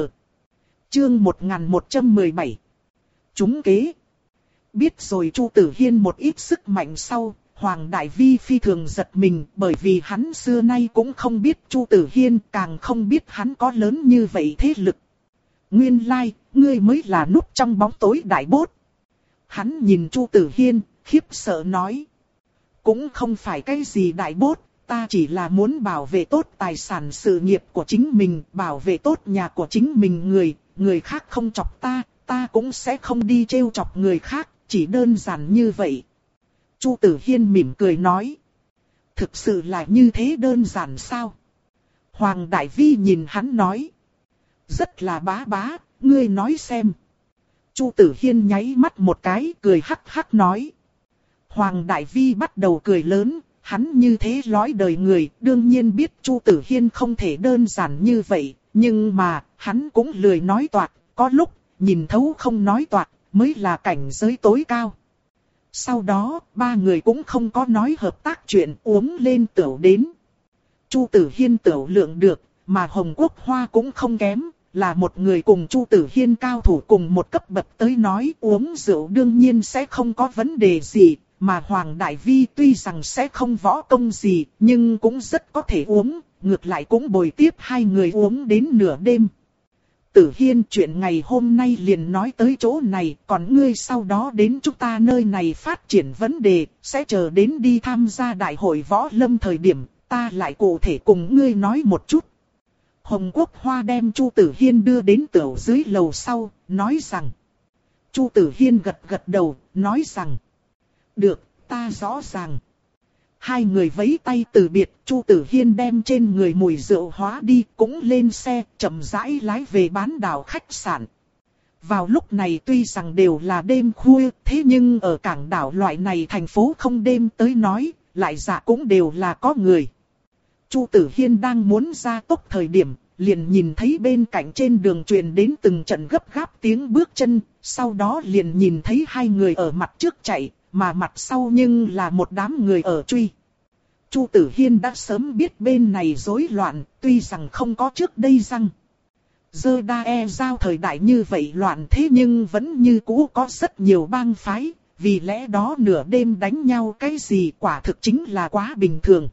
S1: Chương một nghìn một trăm mười bảy. Trúng kế. Biết rồi Chu Tử Hiên một ít sức mạnh sau, Hoàng Đại Vi phi thường giật mình, bởi vì hắn xưa nay cũng không biết Chu Tử Hiên, càng không biết hắn có lớn như vậy thế lực. Nguyên lai, like, ngươi mới là núp trong bóng tối đại bốt. Hắn nhìn Chu Tử Hiên, khiếp sợ nói. Cũng không phải cái gì đại bốt, ta chỉ là muốn bảo vệ tốt tài sản sự nghiệp của chính mình, bảo vệ tốt nhà của chính mình người, người khác không chọc ta, ta cũng sẽ không đi trêu chọc người khác, chỉ đơn giản như vậy. Chu Tử Hiên mỉm cười nói. Thực sự là như thế đơn giản sao? Hoàng Đại Vi nhìn hắn nói. Rất là bá bá, ngươi nói xem. Chu Tử Hiên nháy mắt một cái, cười hắc hắc nói. Hoàng Đại Vi bắt đầu cười lớn, hắn như thế lói đời người, đương nhiên biết Chu Tử Hiên không thể đơn giản như vậy, nhưng mà, hắn cũng lười nói toạc, có lúc, nhìn thấu không nói toạc, mới là cảnh giới tối cao. Sau đó, ba người cũng không có nói hợp tác chuyện, uống lên tửu đến. Chu Tử Hiên tửu lượng được, mà Hồng Quốc Hoa cũng không kém, là một người cùng Chu Tử Hiên cao thủ cùng một cấp bậc tới nói uống rượu đương nhiên sẽ không có vấn đề gì, mà Hoàng Đại Vi tuy rằng sẽ không võ công gì, nhưng cũng rất có thể uống, ngược lại cũng bồi tiếp hai người uống đến nửa đêm. Tử Hiên, chuyện ngày hôm nay liền nói tới chỗ này, còn ngươi sau đó đến chúng ta nơi này phát triển vấn đề, sẽ chờ đến đi tham gia đại hội võ lâm thời điểm, ta lại cụ thể cùng ngươi nói một chút. Hồng Quốc Hoa đem Chu Tử Hiên đưa đến tửu dưới lầu sau, nói rằng. Chu Tử Hiên gật gật đầu, nói rằng. Được, ta rõ ràng. Hai người vẫy tay từ biệt, Chu Tử Hiên đem trên người mùi rượu hóa đi, cũng lên xe, chậm rãi lái về bán đảo khách sạn. Vào lúc này tuy rằng đều là đêm khuya, thế nhưng ở cảng đảo loại này thành phố không đêm tới nói, lại dạ cũng đều là có người. Chu Tử Hiên đang muốn ra tốc thời điểm, liền nhìn thấy bên cạnh trên đường truyền đến từng trận gấp gáp tiếng bước chân, sau đó liền nhìn thấy hai người ở mặt trước chạy, mà mặt sau nhưng là một đám người ở truy. Chu Tử Hiên đã sớm biết bên này rối loạn, tuy rằng không có trước đây răng. Dơ đa e giao thời đại như vậy loạn thế nhưng vẫn như cũ có rất nhiều bang phái, vì lẽ đó nửa đêm đánh nhau cái gì quả thực chính là quá bình thường.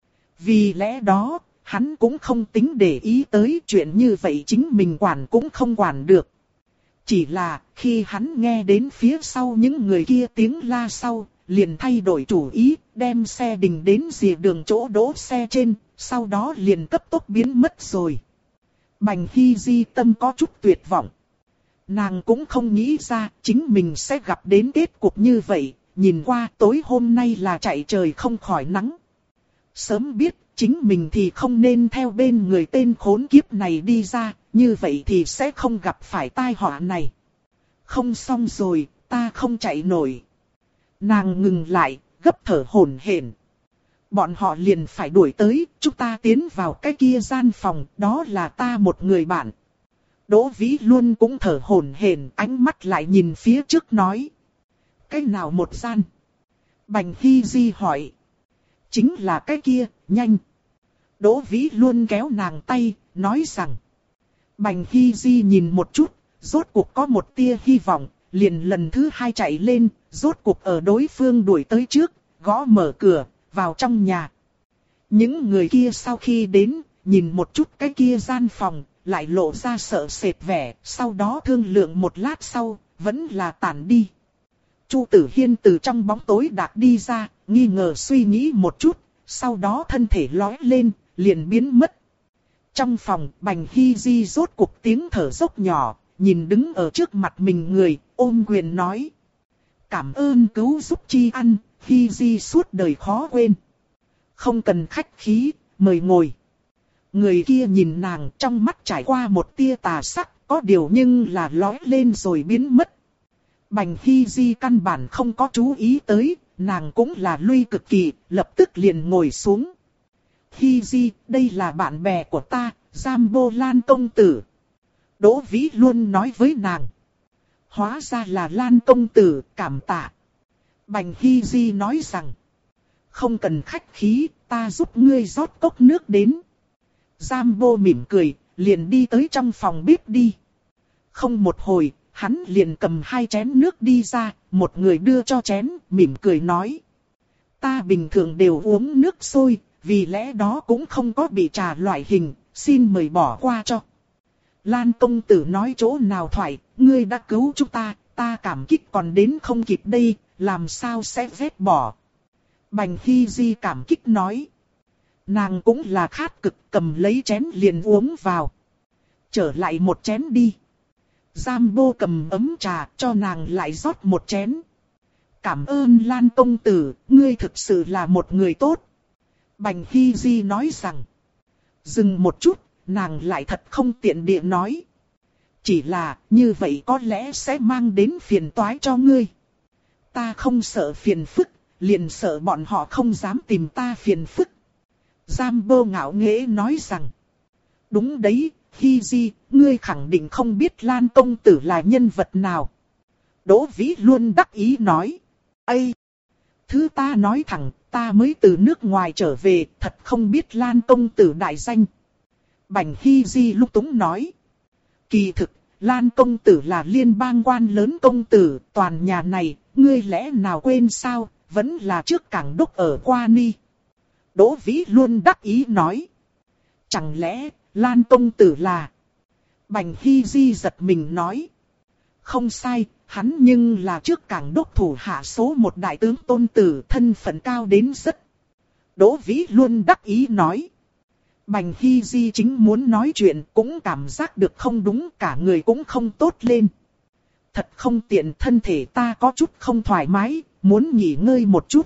S1: Vì lẽ đó, hắn cũng không tính để ý tới chuyện như vậy chính mình quản cũng không quản được. Chỉ là, khi hắn nghe đến phía sau những người kia tiếng la sau, liền thay đổi chủ ý, đem xe đình đến rìa đường chỗ đỗ xe trên, sau đó liền cấp tốc biến mất rồi. Bành Hy Di tâm có chút tuyệt vọng. Nàng cũng không nghĩ ra chính mình sẽ gặp đến kết cục như vậy, nhìn qua tối hôm nay là chạy trời không khỏi nắng. Sớm biết, chính mình thì không nên theo bên người tên khốn kiếp này đi ra, như vậy thì sẽ không gặp phải tai họa này. Không xong rồi, ta không chạy nổi. Nàng ngừng lại, gấp thở hổn hển. Bọn họ liền phải đuổi tới, chúng ta tiến vào cái kia gian phòng, đó là ta một người bạn. Đỗ Vĩ luôn cũng thở hổn hển, ánh mắt lại nhìn phía trước nói. Cái nào một gian? Bành Hy Di hỏi. Chính là cái kia, nhanh. Đỗ Vĩ luôn kéo nàng tay, nói rằng. Bành Hy Di nhìn một chút, rốt cuộc có một tia hy vọng, liền lần thứ hai chạy lên, rốt cuộc ở đối phương đuổi tới trước, gõ mở cửa, vào trong nhà. Những người kia sau khi đến, nhìn một chút cái kia gian phòng, lại lộ ra sợ sệt vẻ, sau đó thương lượng một lát sau, vẫn là tản đi. Chu Tử Hiên từ trong bóng tối đạc đi ra, nghi ngờ suy nghĩ một chút, sau đó thân thể lói lên, liền biến mất. Trong phòng, Bành Hy Di rốt cuộc tiếng thở dốc nhỏ, nhìn đứng ở trước mặt mình người, ôm quyền nói. Cảm ơn cứu giúp chi ăn, Hy Di suốt đời khó quên. Không cần khách khí, mời ngồi. Người kia nhìn nàng trong mắt trải qua một tia tà sắc, có điều nhưng là lói lên rồi biến mất. Bành Hy Di căn bản không có chú ý tới, nàng cũng là lui cực kỳ, lập tức liền ngồi xuống. Hy Di, đây là bạn bè của ta, Giam-bô Lan công tử. Đỗ Vĩ luôn nói với nàng. Hóa ra là Lan công tử, cảm tạ. Bành Hy Di nói rằng. Không cần khách khí, ta giúp ngươi rót cốc nước đến. Giam-bô mỉm cười, liền đi tới trong phòng bếp đi. Không một hồi, hắn liền cầm hai chén nước đi ra, một người đưa cho chén, mỉm cười nói. Ta bình thường đều uống nước sôi, vì lẽ đó cũng không có bị trà loại hình, xin mời bỏ qua cho. Lan công tử nói chỗ nào thoại, ngươi đã cứu chúng ta, ta cảm kích còn đến không kịp đây, làm sao sẽ vết bỏ. Bành Hy Di cảm kích nói. Nàng cũng là khát cực, cầm lấy chén liền uống vào. Trở lại một chén đi. Giambo cầm ấm trà cho nàng lại rót một chén. Cảm ơn Lan công tử, ngươi thực sự là một người tốt. Bành Hy Di nói rằng. Dừng một chút, nàng lại thật không tiện địa nói. Chỉ là như vậy có lẽ sẽ mang đến phiền toái cho ngươi. Ta không sợ phiền phức, liền sợ bọn họ không dám tìm ta phiền phức. Giambo ngạo nghễ nói rằng. Đúng đấy, Hy Di, ngươi khẳng định không biết Lan công tử là nhân vật nào. Đỗ Vĩ luôn đắc ý nói. Ây! Thứ ta nói thẳng, ta mới từ nước ngoài trở về, thật không biết Lan công tử đại danh. Bành Hy Di lúc túng nói. Kỳ thực, Lan công tử là liên bang quan lớn công tử, toàn nhà này, ngươi lẽ nào quên sao, vẫn là trước cảng đốc ở Qua Ni. Đỗ Vĩ luôn đắc ý nói. Chẳng lẽ, Lan công tử là... Bành Hy Di giật mình nói. Không sai, hắn nhưng là trước cảng đốc thủ hạ số một đại tướng tôn tử, thân phận cao đến rất. Đỗ Vĩ luôn đắc ý nói. Bành Hy Di chính muốn nói chuyện cũng cảm giác được không đúng, cả người cũng không tốt lên. Thật không tiện, thân thể ta có chút không thoải mái, muốn nghỉ ngơi một chút.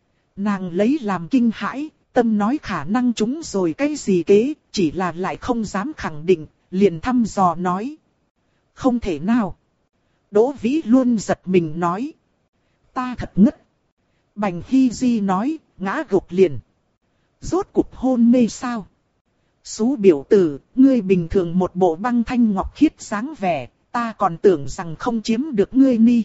S1: Nàng lấy làm kinh hãi, tâm nói khả năng chúng rồi cái gì kế, chỉ là lại không dám khẳng định, liền thăm dò nói. Không thể nào. Đỗ Vĩ luôn giật mình nói. Ta thật ngất. Bành Hy Di nói, ngã gục liền. Rốt cục hôn mê sao? Xú biểu tử, ngươi bình thường một bộ băng thanh ngọc khiết sáng vẻ, ta còn tưởng rằng không chiếm được ngươi ni.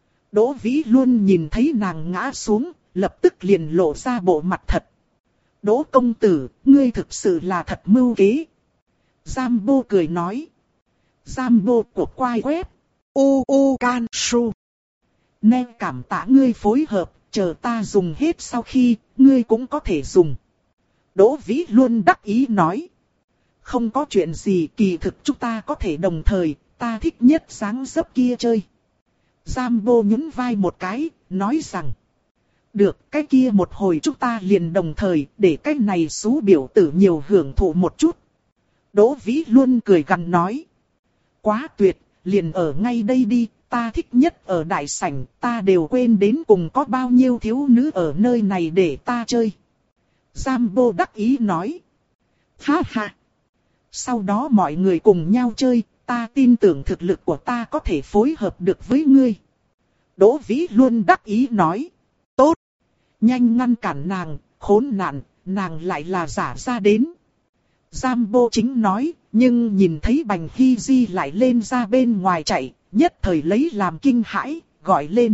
S1: Đỗ Vĩ luôn nhìn thấy nàng ngã xuống, lập tức liền lộ ra bộ mặt thật. Đỗ công tử, ngươi thực sự là thật mưu kế. Giambo cười nói. Giambo của quai web.
S2: U U Can Su.
S1: Nè cảm tạ ngươi phối hợp, chờ ta dùng hết sau khi, ngươi cũng có thể dùng. Đỗ Vĩ luôn đắc ý nói. Không có chuyện gì, kỳ thực chúng ta có thể đồng thời, ta thích nhất dáng dấp kia chơi. Giambo nhún vai một cái, nói rằng. Được, cái kia một hồi chúng ta liền đồng thời, để cái này xú biểu tử nhiều hưởng thụ một chút. Đỗ Vĩ luôn cười gằn nói. Quá tuyệt, liền ở ngay đây đi, ta thích nhất ở đại sảnh, ta đều quên đến cùng có bao nhiêu thiếu nữ ở nơi này để ta chơi. Giambo đắc ý nói. Ha ha. Sau đó mọi người cùng nhau chơi, ta tin tưởng thực lực của ta có thể phối hợp được với ngươi. Đỗ Vĩ luôn đắc ý nói. Tốt. Nhanh ngăn cản nàng, khốn nạn, nàng lại là giả ra đến. Giambo chính nói, nhưng nhìn thấy Bành Hy Di lại lên ra bên ngoài chạy, nhất thời lấy làm kinh hãi, gọi lên.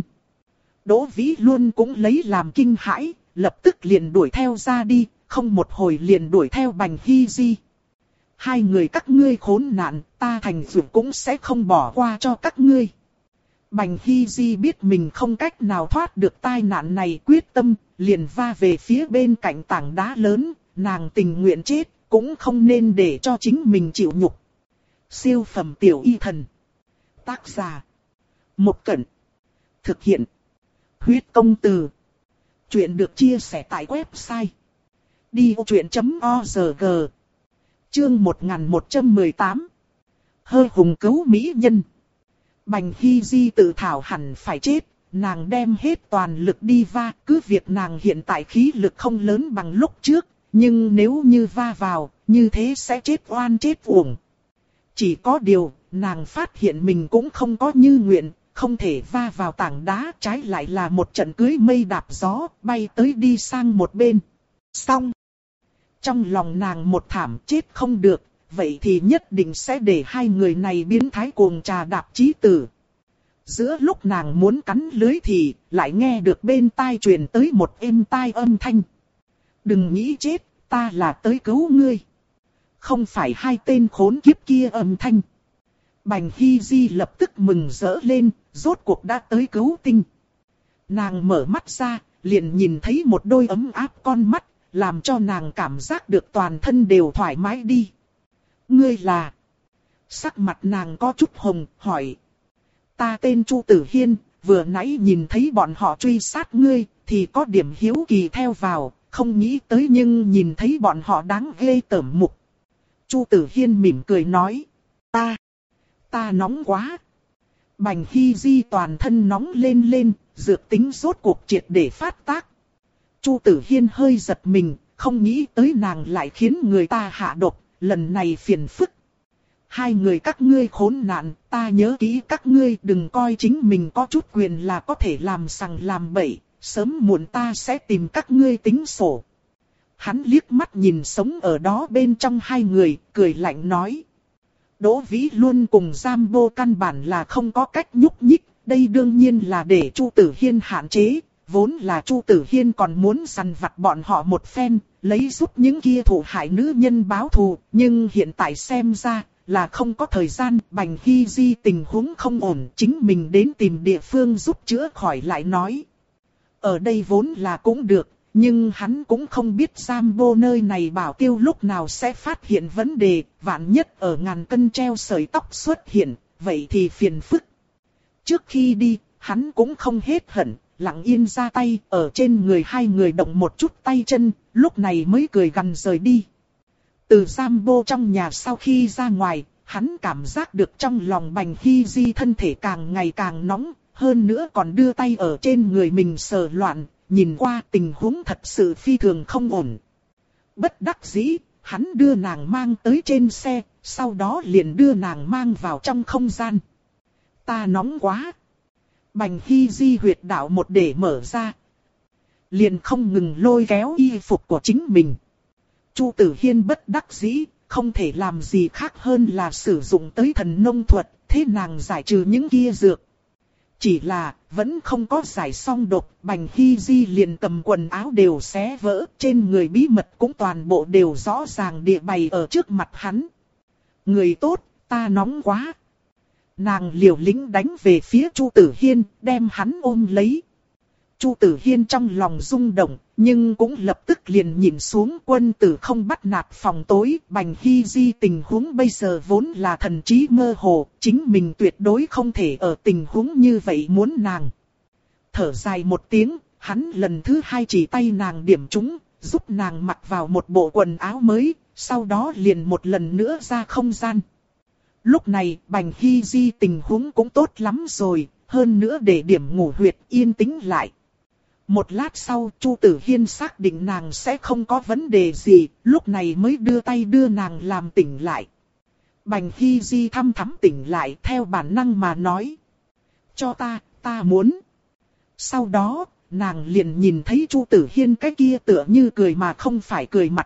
S1: Đỗ Vĩ luôn cũng lấy làm kinh hãi, lập tức liền đuổi theo ra đi, không một hồi liền đuổi theo Bành Hy Di. Hai người các ngươi khốn nạn, ta thành dược cũng sẽ không bỏ qua cho các ngươi. Bành Hy Di biết mình không cách nào thoát được tai nạn này, quyết tâm, liền va về phía bên cạnh tảng đá lớn, nàng tình nguyện chết, cũng không nên để cho chính mình chịu nhục. Siêu phẩm tiểu y thần. Tác giả. Một Cẩn. Thực hiện. Huyết công từ. Chuyện được chia sẻ tại website. đi ô chuyện chấm org. Chương một nghìn một trăm mười tám. Hơi hùng cứu mỹ nhân. Bành Hy Di tự thảo hẳn phải chết, nàng đem hết toàn lực đi va, cứ việc nàng hiện tại khí lực không lớn bằng lúc trước, nhưng nếu như va vào, như thế sẽ chết oan chết uổng. Chỉ có điều, nàng phát hiện mình cũng không có như nguyện, không thể va vào tảng đá, trái lại là một trận cưới mây đạp gió, bay tới đi sang một bên. Xong. Trong lòng nàng một thảm, chết không được, vậy thì nhất định sẽ để hai người này biến thái cuồng trà đạp chí tử. Giữa lúc nàng muốn cắn lưới thì lại nghe được bên tai truyền tới một êm tai âm thanh. Đừng nghĩ chết, ta là tới cứu ngươi. Không phải hai tên khốn kiếp kia âm thanh. Bành Hy Di lập tức mừng rỡ lên, rốt cuộc đã tới cứu tinh. Nàng mở mắt ra, liền nhìn thấy một đôi ấm áp con mắt, làm cho nàng cảm giác được toàn thân đều thoải mái đi. Ngươi là... Sắc mặt nàng có chút hồng, hỏi. Ta tên Chu Tử Hiên, vừa nãy nhìn thấy bọn họ truy sát ngươi, thì có điểm hiếu kỳ theo vào, không nghĩ tới nhưng nhìn thấy bọn họ đáng ghê tởm mục. Chu Tử Hiên mỉm cười nói. Ta... Ta nóng quá. Bành Hy Di toàn thân nóng lên lên, dược tính rốt cuộc triệt để phát tác. Chu Tử Hiên hơi giật mình, không nghĩ tới nàng lại khiến người ta hạ độc, lần này phiền phức. Hai người các ngươi khốn nạn, ta nhớ kỹ các ngươi đừng coi chính mình có chút quyền là có thể làm sằng làm bậy, sớm muộn ta sẽ tìm các ngươi tính sổ. Hắn liếc mắt nhìn sống ở đó bên trong hai người, cười lạnh nói. Đỗ Vĩ luôn cùng Jambo căn bản là không có cách nhúc nhích, đây đương nhiên là để Chu Tử Hiên hạn chế, vốn là Chu Tử Hiên còn muốn săn vặt bọn họ một phen, lấy giúp những kia thủ hại nữ nhân báo thù, nhưng hiện tại xem ra là không có thời gian. Bành Hy Di tình huống không ổn, chính mình đến tìm địa phương giúp chữa khỏi lại nói. Ở đây vốn là cũng được, nhưng hắn cũng không biết Jambo nơi này bảo tiêu lúc nào sẽ phát hiện vấn đề, vạn nhất ở ngàn cân treo sợi tóc xuất hiện, vậy thì phiền phức. Trước khi đi, hắn cũng không hết hận, lặng yên ra tay, ở trên người hai người động một chút tay chân, lúc này mới cười gằn rời đi. Từ Jambo trong nhà sau khi ra ngoài, hắn cảm giác được trong lòng Bành Hy Di thân thể càng ngày càng nóng, hơn nữa còn đưa tay ở trên người mình sờ loạn, nhìn qua tình huống thật sự phi thường không ổn. Bất đắc dĩ, hắn đưa nàng mang tới trên xe, sau đó liền đưa nàng mang vào trong không gian. Ta nóng quá. Bành Hy Di huyệt đạo một để mở ra, liền không ngừng lôi kéo y phục của chính mình. Chu Tử Hiên bất đắc dĩ, không thể làm gì khác hơn là sử dụng tới thần nông thuật, thế nàng giải trừ những kia dược. Chỉ là, vẫn không có giải xong độc, Bành Hy Di liền cầm quần áo đều xé vỡ, trên người bí mật cũng toàn bộ đều rõ ràng địa bày ở trước mặt hắn. Người tốt, ta nóng quá. Nàng liều lĩnh đánh về phía Chu Tử Hiên, đem hắn ôm lấy. Chu Tử Hiên trong lòng rung động, nhưng cũng lập tức liền nhìn xuống. Quân tử không bắt nạt phòng tối. Bành Hy Di tình huống bây giờ vốn là thần trí mơ hồ, chính mình tuyệt đối không thể ở tình huống như vậy muốn nàng. Thở dài một tiếng, hắn lần thứ hai chỉ tay nàng điểm trúng, giúp nàng mặc vào một bộ quần áo mới, sau đó liền một lần nữa ra không gian. Lúc này, Bành Hy Di tình huống cũng tốt lắm rồi, hơn nữa để điểm ngủ huyệt yên tĩnh lại. Một lát sau, Chu Tử Hiên xác định nàng sẽ không có vấn đề gì, lúc này mới đưa tay đưa nàng làm tỉnh lại. Bành Hy Di thăm thắm tỉnh lại theo bản năng mà nói. Cho ta, ta muốn. Sau đó, nàng liền nhìn thấy Chu Tử Hiên cái kia tựa như cười mà không phải cười mặt.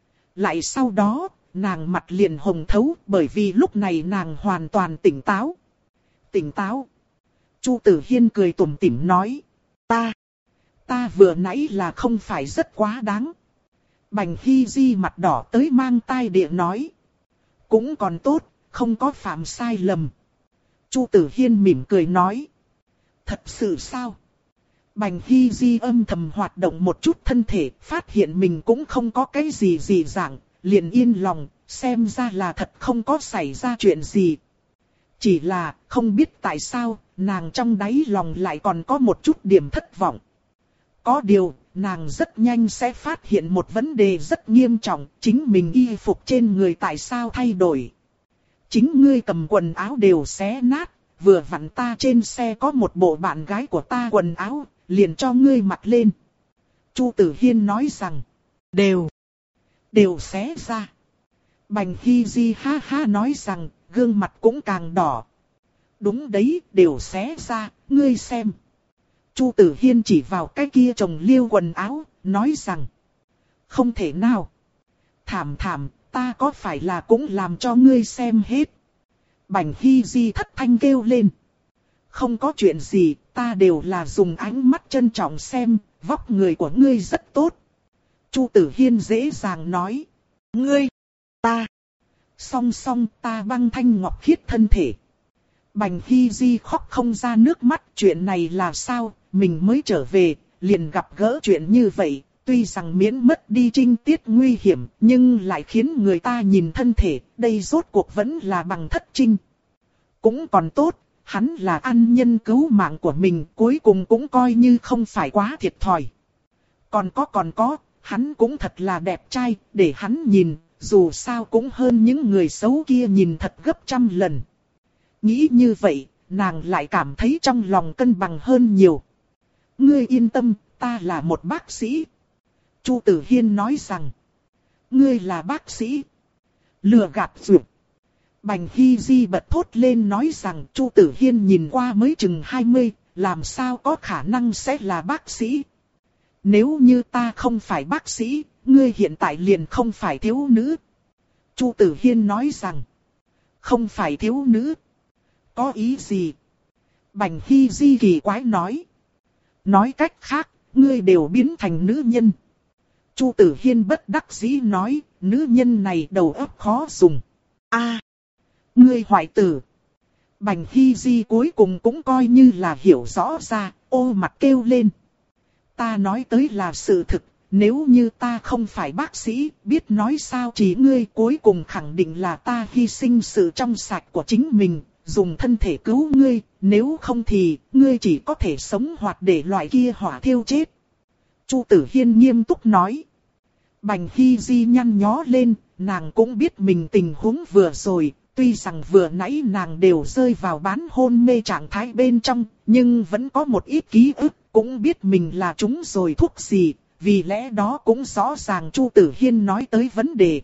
S1: Lại sau đó, nàng mặt liền hồng thấu bởi vì lúc này nàng hoàn toàn tỉnh táo. Tỉnh táo. Chu Tử Hiên cười tủm tỉm nói. Ta. Ta vừa nãy là không phải rất quá đáng. Bành Hy Di mặt đỏ tới mang tai địa nói. Cũng còn tốt, không có phạm sai lầm. Chu Tử Hiên mỉm cười nói. Thật sự sao? Bành Hy Di âm thầm hoạt động một chút thân thể, phát hiện mình cũng không có cái gì gì dạng, liền yên lòng, xem ra là thật không có xảy ra chuyện gì. Chỉ là, không biết tại sao, nàng trong đáy lòng lại còn có một chút điểm thất vọng. Có điều, nàng rất nhanh sẽ phát hiện một vấn đề rất nghiêm trọng, chính mình y phục trên người tại sao thay đổi. Chính ngươi cầm quần áo đều xé nát, vừa vặn ta trên xe có một bộ bạn gái của ta quần áo, liền cho ngươi mặc lên. Chu Tử Hiên nói rằng, đều, đều xé ra. Bành Hy Di ha ha nói rằng, gương mặt cũng càng đỏ. Đúng đấy, đều xé ra, ngươi xem. Chu Tử Hiên chỉ vào cái kia chồng liêu quần áo, nói rằng, không thể nào. Thảm thảm, ta có phải là cũng làm cho ngươi xem hết. Bành Hy Di thất thanh kêu lên. Không có chuyện gì, ta đều là dùng ánh mắt trân trọng xem, vóc người của ngươi rất tốt. Chu Tử Hiên dễ dàng nói. Ngươi, ta, song song ta băng thanh ngọc khiết thân thể. Bành Hy Di khóc không ra nước mắt, chuyện này là sao, mình mới trở về, liền gặp gỡ chuyện như vậy, tuy rằng miễn mất đi trinh tiết nguy hiểm, nhưng lại khiến người ta nhìn thân thể, đây rốt cuộc vẫn là bằng thất trinh. Cũng còn tốt, hắn là ân nhân cứu mạng của mình, cuối cùng cũng coi như không phải quá thiệt thòi. Còn có còn có, hắn cũng thật là đẹp trai, để hắn nhìn, dù sao cũng hơn những người xấu kia nhìn thật gấp trăm lần. Nghĩ như vậy, nàng lại cảm thấy trong lòng cân bằng hơn nhiều. Ngươi yên tâm, ta là một bác sĩ. Chu Tử Hiên nói rằng. Ngươi là bác sĩ. Lừa gạt duyệt. Bành Hy Di bật thốt lên nói rằng Chu Tử Hiên nhìn qua mới chừng hai mươi, làm sao có khả năng sẽ là bác sĩ. Nếu như ta không phải bác sĩ, ngươi hiện tại liền không phải thiếu nữ. Chu Tử Hiên nói rằng. Không phải thiếu nữ. Có ý gì? Bành Hy Di kỳ quái nói. Nói cách khác, ngươi đều biến thành nữ nhân. Chu Tử Hiên bất đắc dĩ nói, nữ nhân này đầu óc khó dùng. A, à, ngươi hoại tử. Bành Hy Di cuối cùng cũng coi như là hiểu rõ ra, ô mặt kêu lên. Ta nói tới là sự thực, nếu như ta không phải bác sĩ, biết nói sao chỉ ngươi cuối cùng khẳng định là ta hy sinh sự trong sạch của chính mình, dùng thân thể cứu ngươi, nếu không thì, ngươi chỉ có thể sống hoặc để loại kia hỏa thiêu chết. Chu Tử Hiên nghiêm túc nói. Bành Hy Di nhăn nhó lên, nàng cũng biết mình tình huống vừa rồi, tuy rằng vừa nãy nàng đều rơi vào bán hôn mê trạng thái bên trong, nhưng vẫn có một ít ký ức, cũng biết mình là trúng rồi thuốc gì, vì lẽ đó cũng rõ ràng Chu Tử Hiên nói tới vấn đề.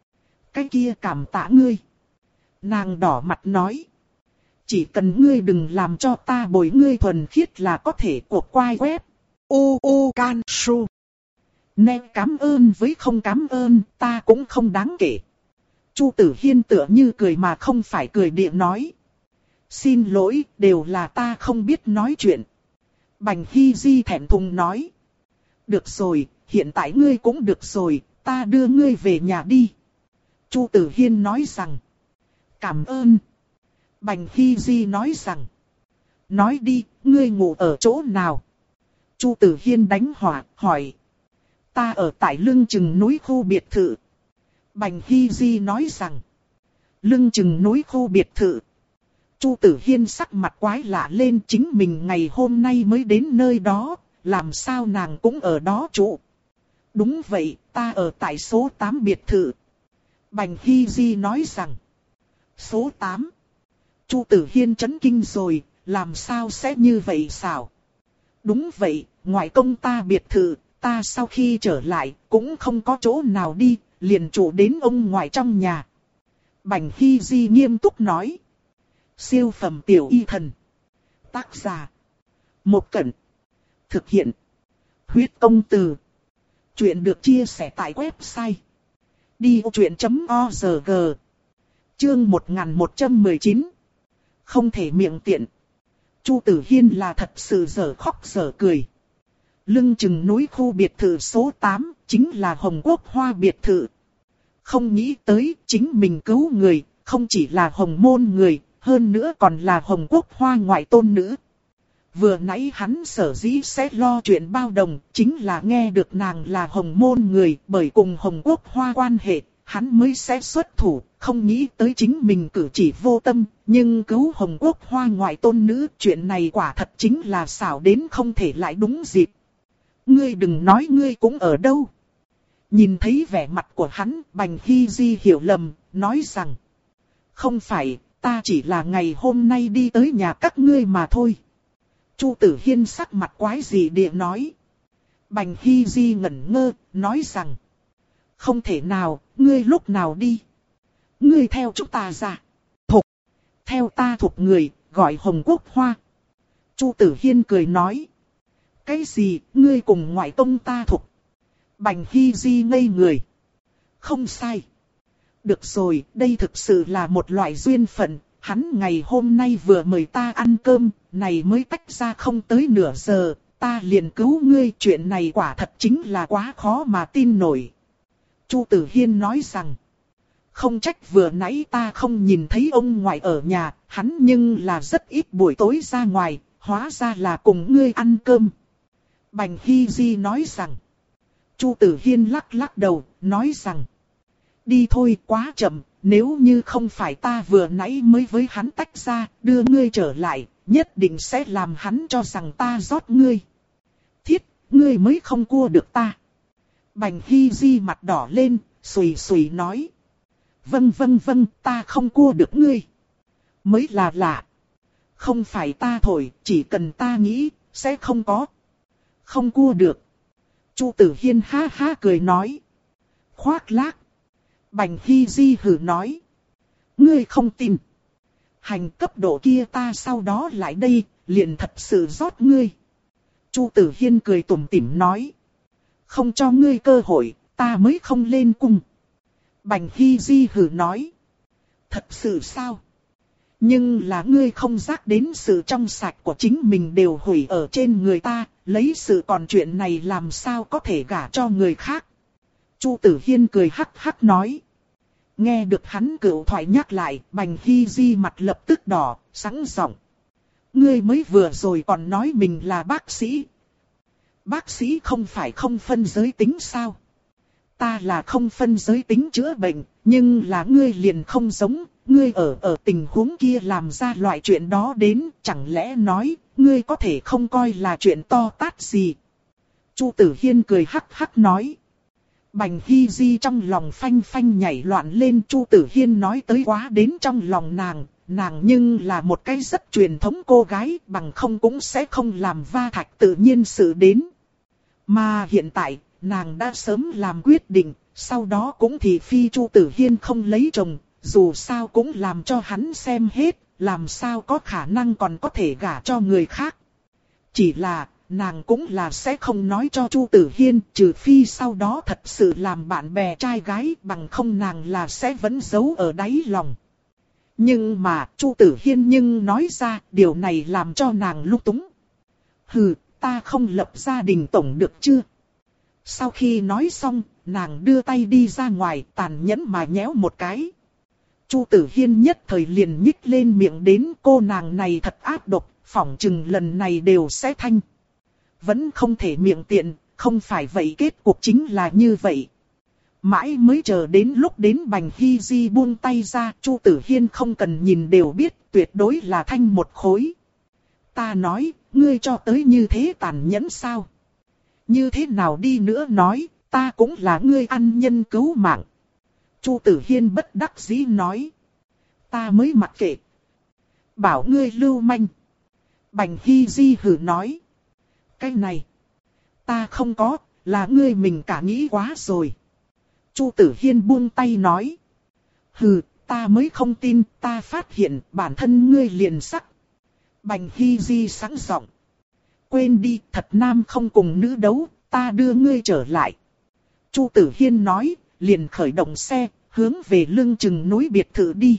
S1: Cái kia cảm tạ ngươi. Nàng đỏ mặt nói. Chỉ cần ngươi đừng làm cho ta bồi ngươi thuần khiết là có thể cuộc quay web. U U Can Su. Nè cảm ơn với không cảm ơn, ta cũng không đáng kể. Chu Tử Hiên tựa như cười mà không phải cười địa nói. Xin lỗi, đều là ta không biết nói chuyện. Bành Hy Di thẹn thùng nói. Được rồi, hiện tại ngươi cũng được rồi, ta đưa ngươi về nhà đi. Chu Tử Hiên nói rằng. Cảm ơn. Bành Hy Di nói rằng. Nói đi, ngươi ngủ ở chỗ nào? Chu Tử Hiên đánh hỏa, hỏi. Ta ở tại lưng chừng núi khu biệt thự. Bành Hy Di nói rằng. Lưng chừng núi khu biệt thự. Chu Tử Hiên sắc mặt quái lạ lên, chính mình ngày hôm nay mới đến nơi đó, làm sao nàng cũng ở đó trụ. Đúng vậy, ta ở tại số tám biệt thự. Bành Hy Di nói rằng. Số tám. Chu Tử Hiên chấn kinh rồi, làm sao sẽ như vậy sao? Đúng vậy, ngoại công ta biệt thự, ta sau khi trở lại cũng không có chỗ nào đi, liền trụ đến ông ngoại trong nhà. Bành Hy Di nghiêm túc nói. Siêu phẩm tiểu y thần. Tác giả. Một Cẩn. Thực hiện. Huyết công từ. Chuyện được chia sẻ tại website. đi ô chuyện chấm org. Chương một nghìn một trăm mười chín. Không thể miệng tiện. Chu Tử Hiên là thật sự dở khóc dở cười. Lưng chừng núi khu biệt thự số tám, chính là Hồng Quốc Hoa biệt thự. Không nghĩ tới chính mình cứu người, không chỉ là Hồng môn người, hơn nữa còn là Hồng Quốc Hoa ngoại tôn nữ. Vừa nãy hắn sở dĩ sẽ lo chuyện bao đồng, chính là nghe được nàng là Hồng môn người, bởi cùng Hồng Quốc Hoa quan hệ, hắn mới sẽ xuất thủ, không nghĩ tới chính mình cử chỉ vô tâm, nhưng cứu Hồng Quốc Hoa ngoại tôn nữ, chuyện này quả thật chính là xảo đến không thể lại đúng dịp. Ngươi đừng nói ngươi cũng ở đâu. Nhìn thấy vẻ mặt của hắn, Bành Hy Di hiểu lầm, nói rằng. Không phải, ta chỉ là ngày hôm nay đi tới nhà các ngươi mà thôi. Chu Tử Hiên sắc mặt quái gì địa nói. Bành Hy Di ngẩn ngơ, nói rằng. Không thể nào, ngươi lúc nào đi. Ngươi theo chúng ta ra. Thục. Theo ta thuộc người, gọi Hồng Quốc Hoa. Chu Tử Hiên cười nói. Cái gì, ngươi cùng ngoại tông ta thuộc. Bành Hy Di ngây người. Không sai. Được rồi, đây thực sự là một loại duyên phận. Hắn ngày hôm nay vừa mời ta ăn cơm, này mới tách ra không tới nửa giờ, ta liền cứu ngươi. Chuyện này quả thật chính là quá khó mà tin nổi. Chu Tử Hiên nói rằng. Không trách vừa nãy ta không nhìn thấy ông ngoại ở nhà, hắn nhưng là rất ít buổi tối ra ngoài, hóa ra là cùng ngươi ăn cơm. Bành Hy Di nói rằng. Chu Tử Hiên lắc lắc đầu, nói rằng. Đi thôi, quá chậm, nếu như không phải ta vừa nãy mới với hắn tách ra, đưa ngươi trở lại, nhất định sẽ làm hắn cho rằng ta rót ngươi. Thiết, ngươi mới không cua được ta. Bành Hy Di mặt đỏ lên, xùy xùy nói. Vâng vâng vâng, ta không cua được ngươi. Mới là lạ. Không phải ta thổi, chỉ cần ta nghĩ, sẽ không có. Không cua được. Chu Tử Hiên ha ha cười nói. Khoác lác. Bành Hy Di hừ nói. Ngươi không tin. Hành cấp độ kia ta sau đó lại đây, liền thật sự rót ngươi. Chu Tử Hiên cười tủm tỉm nói. Không cho ngươi cơ hội, ta mới không lên cung. Bành Hy Di hừ nói. Thật sự sao? Nhưng là ngươi không giác đến sự trong sạch của chính mình đều hủy ở trên người ta, lấy sự còn chuyện này làm sao có thể gả cho người khác. Chu Tử Hiên cười hắc hắc nói. Nghe được hắn cựu thoại nhắc lại, Bành Hy Di mặt lập tức đỏ, sẵn giọng. Ngươi mới vừa rồi còn nói mình là bác sĩ. Bác sĩ không phải không phân giới tính sao? Ta là không phân giới tính chữa bệnh, nhưng là ngươi liền không giống, ngươi ở ở tình huống kia làm ra loại chuyện đó đến, chẳng lẽ nói, ngươi có thể không coi là chuyện to tát gì. Chu Tử Hiên cười hắc hắc nói. Bành Hy Di trong lòng phanh phanh nhảy loạn lên. Chu Tử Hiên nói tới quá đến trong lòng nàng, nàng nhưng là một cái rất truyền thống cô gái, bằng không cũng sẽ không làm va thạch tự nhiên sự đến. Mà hiện tại, nàng đã sớm làm quyết định, sau đó cũng thì phi Chu Tử Hiên không lấy chồng, dù sao cũng làm cho hắn xem hết, làm sao có khả năng còn có thể gả cho người khác. Chỉ là, nàng cũng là sẽ không nói cho Chu Tử Hiên, trừ phi sau đó thật sự làm bạn bè trai gái, bằng không nàng là sẽ vẫn giấu ở đáy lòng. Nhưng mà, Chu Tử Hiên nhưng nói ra, điều này làm cho nàng lung túng. Hừ, ta không lập gia đình tổng được chưa? Sau khi nói xong, nàng đưa tay đi ra ngoài, tàn nhẫn mà nhéo một cái. Chu Tử Hiên nhất thời liền nhích lên miệng đến, cô nàng này thật ác độc, phỏng chừng lần này đều sẽ thanh. Vẫn không thể miệng tiện, không phải vậy kết cục chính là như vậy. Mãi mới chờ đến lúc đến Bành Hy Di buông tay ra, Chu Tử Hiên không cần nhìn đều biết, tuyệt đối là thanh một khối. Ta nói, ngươi cho tới như thế tàn nhẫn sao? Như thế nào đi nữa nói, ta cũng là ngươi ăn nhân cứu mạng. Chu Tử Hiên bất đắc dĩ nói. Ta mới mặc kệ. Bảo ngươi lưu manh. Bành Hy Di hừ nói. Cái này, ta không có, là ngươi mình cả nghĩ quá rồi. Chu Tử Hiên buông tay nói. Hừ, ta mới không tin, ta phát hiện bản thân ngươi liền sắc. Bành Hy Di sẵn giọng. Quên đi, thật nam không cùng nữ đấu, ta đưa ngươi trở lại. Chu Tử Hiên nói, liền khởi động xe, hướng về lưng chừng núi biệt thự đi.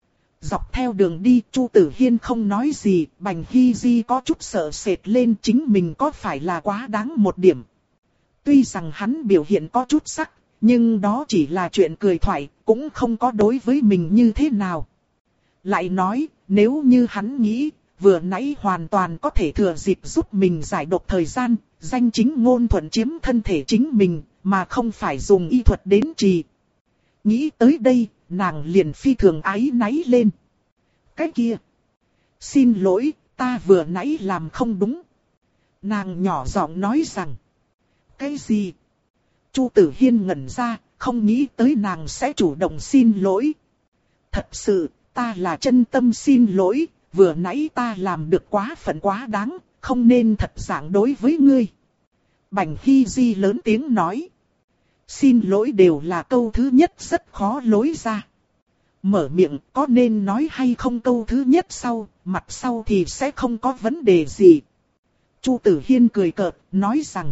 S1: Dọc theo đường đi, Chu Tử Hiên không nói gì, Bành Hy Di có chút sợ sệt lên chính mình có phải là quá đáng một điểm. Tuy rằng hắn biểu hiện có chút sắc, nhưng đó chỉ là chuyện cười thoại, cũng không có đối với mình như thế nào. Lại nói, nếu như hắn nghĩ, vừa nãy hoàn toàn có thể thừa dịp giúp mình giải độc thời gian, danh chính ngôn thuận chiếm thân thể chính mình, mà không phải dùng y thuật đến trì. Nghĩ tới đây, nàng liền phi thường áy náy lên. Cái kia, xin lỗi, ta vừa nãy làm không đúng. Nàng nhỏ giọng nói rằng. Cái gì? Chu Tử Hiên ngẩn ra, không nghĩ tới nàng sẽ chủ động xin lỗi. Thật sự, ta là chân tâm xin lỗi, vừa nãy ta làm được quá phận quá đáng, không nên thật dạng đối với ngươi. Bành Hy Di lớn tiếng nói. Xin lỗi đều là câu thứ nhất rất khó lối ra. Mở miệng có nên nói hay không câu thứ nhất sau, mặt sau thì sẽ không có vấn đề gì. Chu Tử Hiên cười cợt, nói rằng.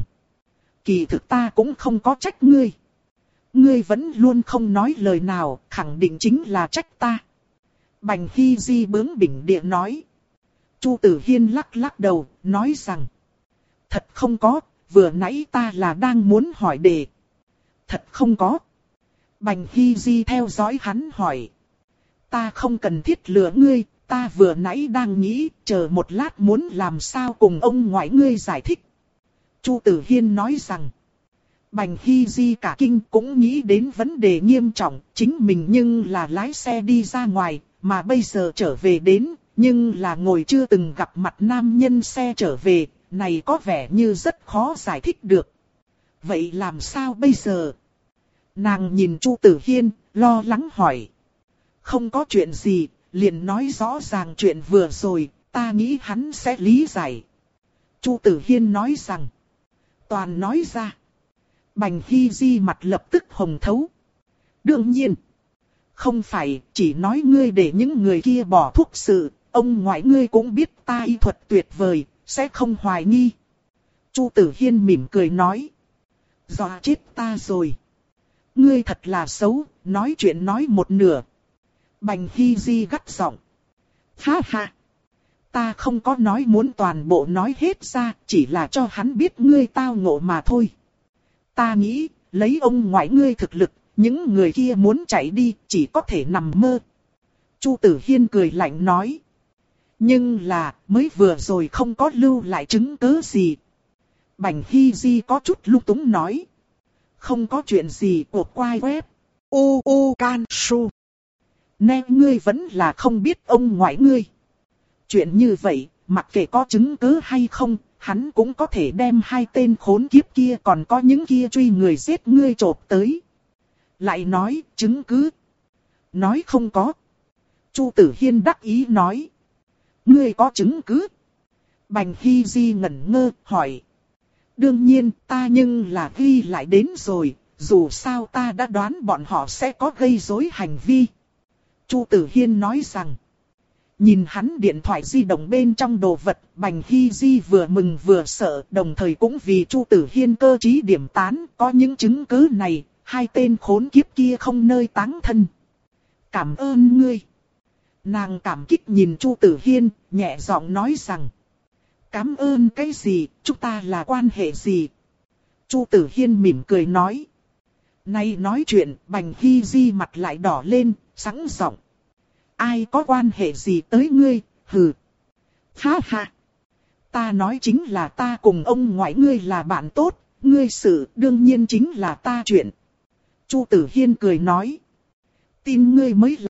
S1: Kỳ thực ta cũng không có trách ngươi. Ngươi vẫn luôn không nói lời nào, khẳng định chính là trách ta. Bành Hy Di bướng bỉnh địa nói. Chu Tử Hiên lắc lắc đầu, nói rằng. Thật không có, vừa nãy ta là đang muốn hỏi đề. Thật không có. Bành Hy Di theo dõi hắn hỏi. Ta không cần thiết lừa ngươi, ta vừa nãy đang nghĩ, chờ một lát muốn làm sao cùng ông ngoại ngươi giải thích. Chu Tử Hiên nói rằng. Bành Hy Di cả kinh cũng nghĩ đến vấn đề nghiêm trọng, chính mình nhưng là lái xe đi ra ngoài, mà bây giờ trở về đến, nhưng là ngồi chưa từng gặp mặt nam nhân xe trở về, này có vẻ như rất khó giải thích được. Vậy làm sao bây giờ? Nàng nhìn Chu Tử Hiên, lo lắng hỏi. Không có chuyện gì, liền nói rõ ràng chuyện vừa rồi, ta nghĩ hắn sẽ lý giải. Chu Tử Hiên nói rằng, toàn nói ra. Bành Hy Di mặt lập tức hồng thấu. Đương nhiên, không phải chỉ nói ngươi để những người kia bỏ thuốc sự, ông ngoại ngươi cũng biết ta y thuật tuyệt vời, sẽ không hoài nghi. Chu Tử Hiên mỉm cười nói, dọa chết ta rồi. Ngươi thật là xấu, nói chuyện nói một nửa. Bành Hy Di gắt giọng, ha ha, ta không có nói muốn toàn bộ nói hết ra, chỉ là cho hắn biết ngươi tao ngộ mà thôi. Ta nghĩ, lấy ông ngoại ngươi thực lực, những người kia muốn chạy đi, chỉ có thể nằm mơ. Chu Tử Hiên cười lạnh nói. Nhưng là, mới vừa rồi không có lưu lại chứng cứ gì. Bành Hy Di có chút lung túng nói. Không có chuyện gì của quai web.
S2: U U Can Su.
S1: Nè ngươi vẫn là không biết ông ngoại ngươi. Chuyện như vậy, mặc kệ có chứng cứ hay không, hắn cũng có thể đem hai tên khốn kiếp kia còn có những kia truy người giết ngươi chộp tới. Lại nói, chứng cứ. Nói không có. Chu Tử Hiên đắc ý nói. Ngươi có chứng cứ? Bành Hy Di ngẩn ngơ, hỏi. Đương nhiên, ta nhưng là ghi lại đến rồi, dù sao ta đã đoán bọn họ sẽ có gây rối hành vi. Chu Tử Hiên nói rằng. Nhìn hắn điện thoại di động bên trong đồ vật, Bành Hy Di vừa mừng vừa sợ, đồng thời cũng vì Chu Tử Hiên cơ trí điểm tán, có những chứng cứ này, hai tên khốn kiếp kia không nơi táng thân. Cảm ơn ngươi. Nàng cảm kích nhìn Chu Tử Hiên, nhẹ giọng nói rằng. Cảm ơn cái gì, chúng ta là quan hệ gì? Chu Tử Hiên mỉm cười nói. Nay nói chuyện, Bành Hy Di mặt lại đỏ lên, sẵn giọng. Ai có quan hệ gì tới ngươi, hừ. Ha ha. Ta nói chính là ta cùng ông ngoại ngươi là bạn tốt, ngươi sự đương nhiên chính là ta chuyện. Chu Tử Hiên cười nói. Tin ngươi mới là.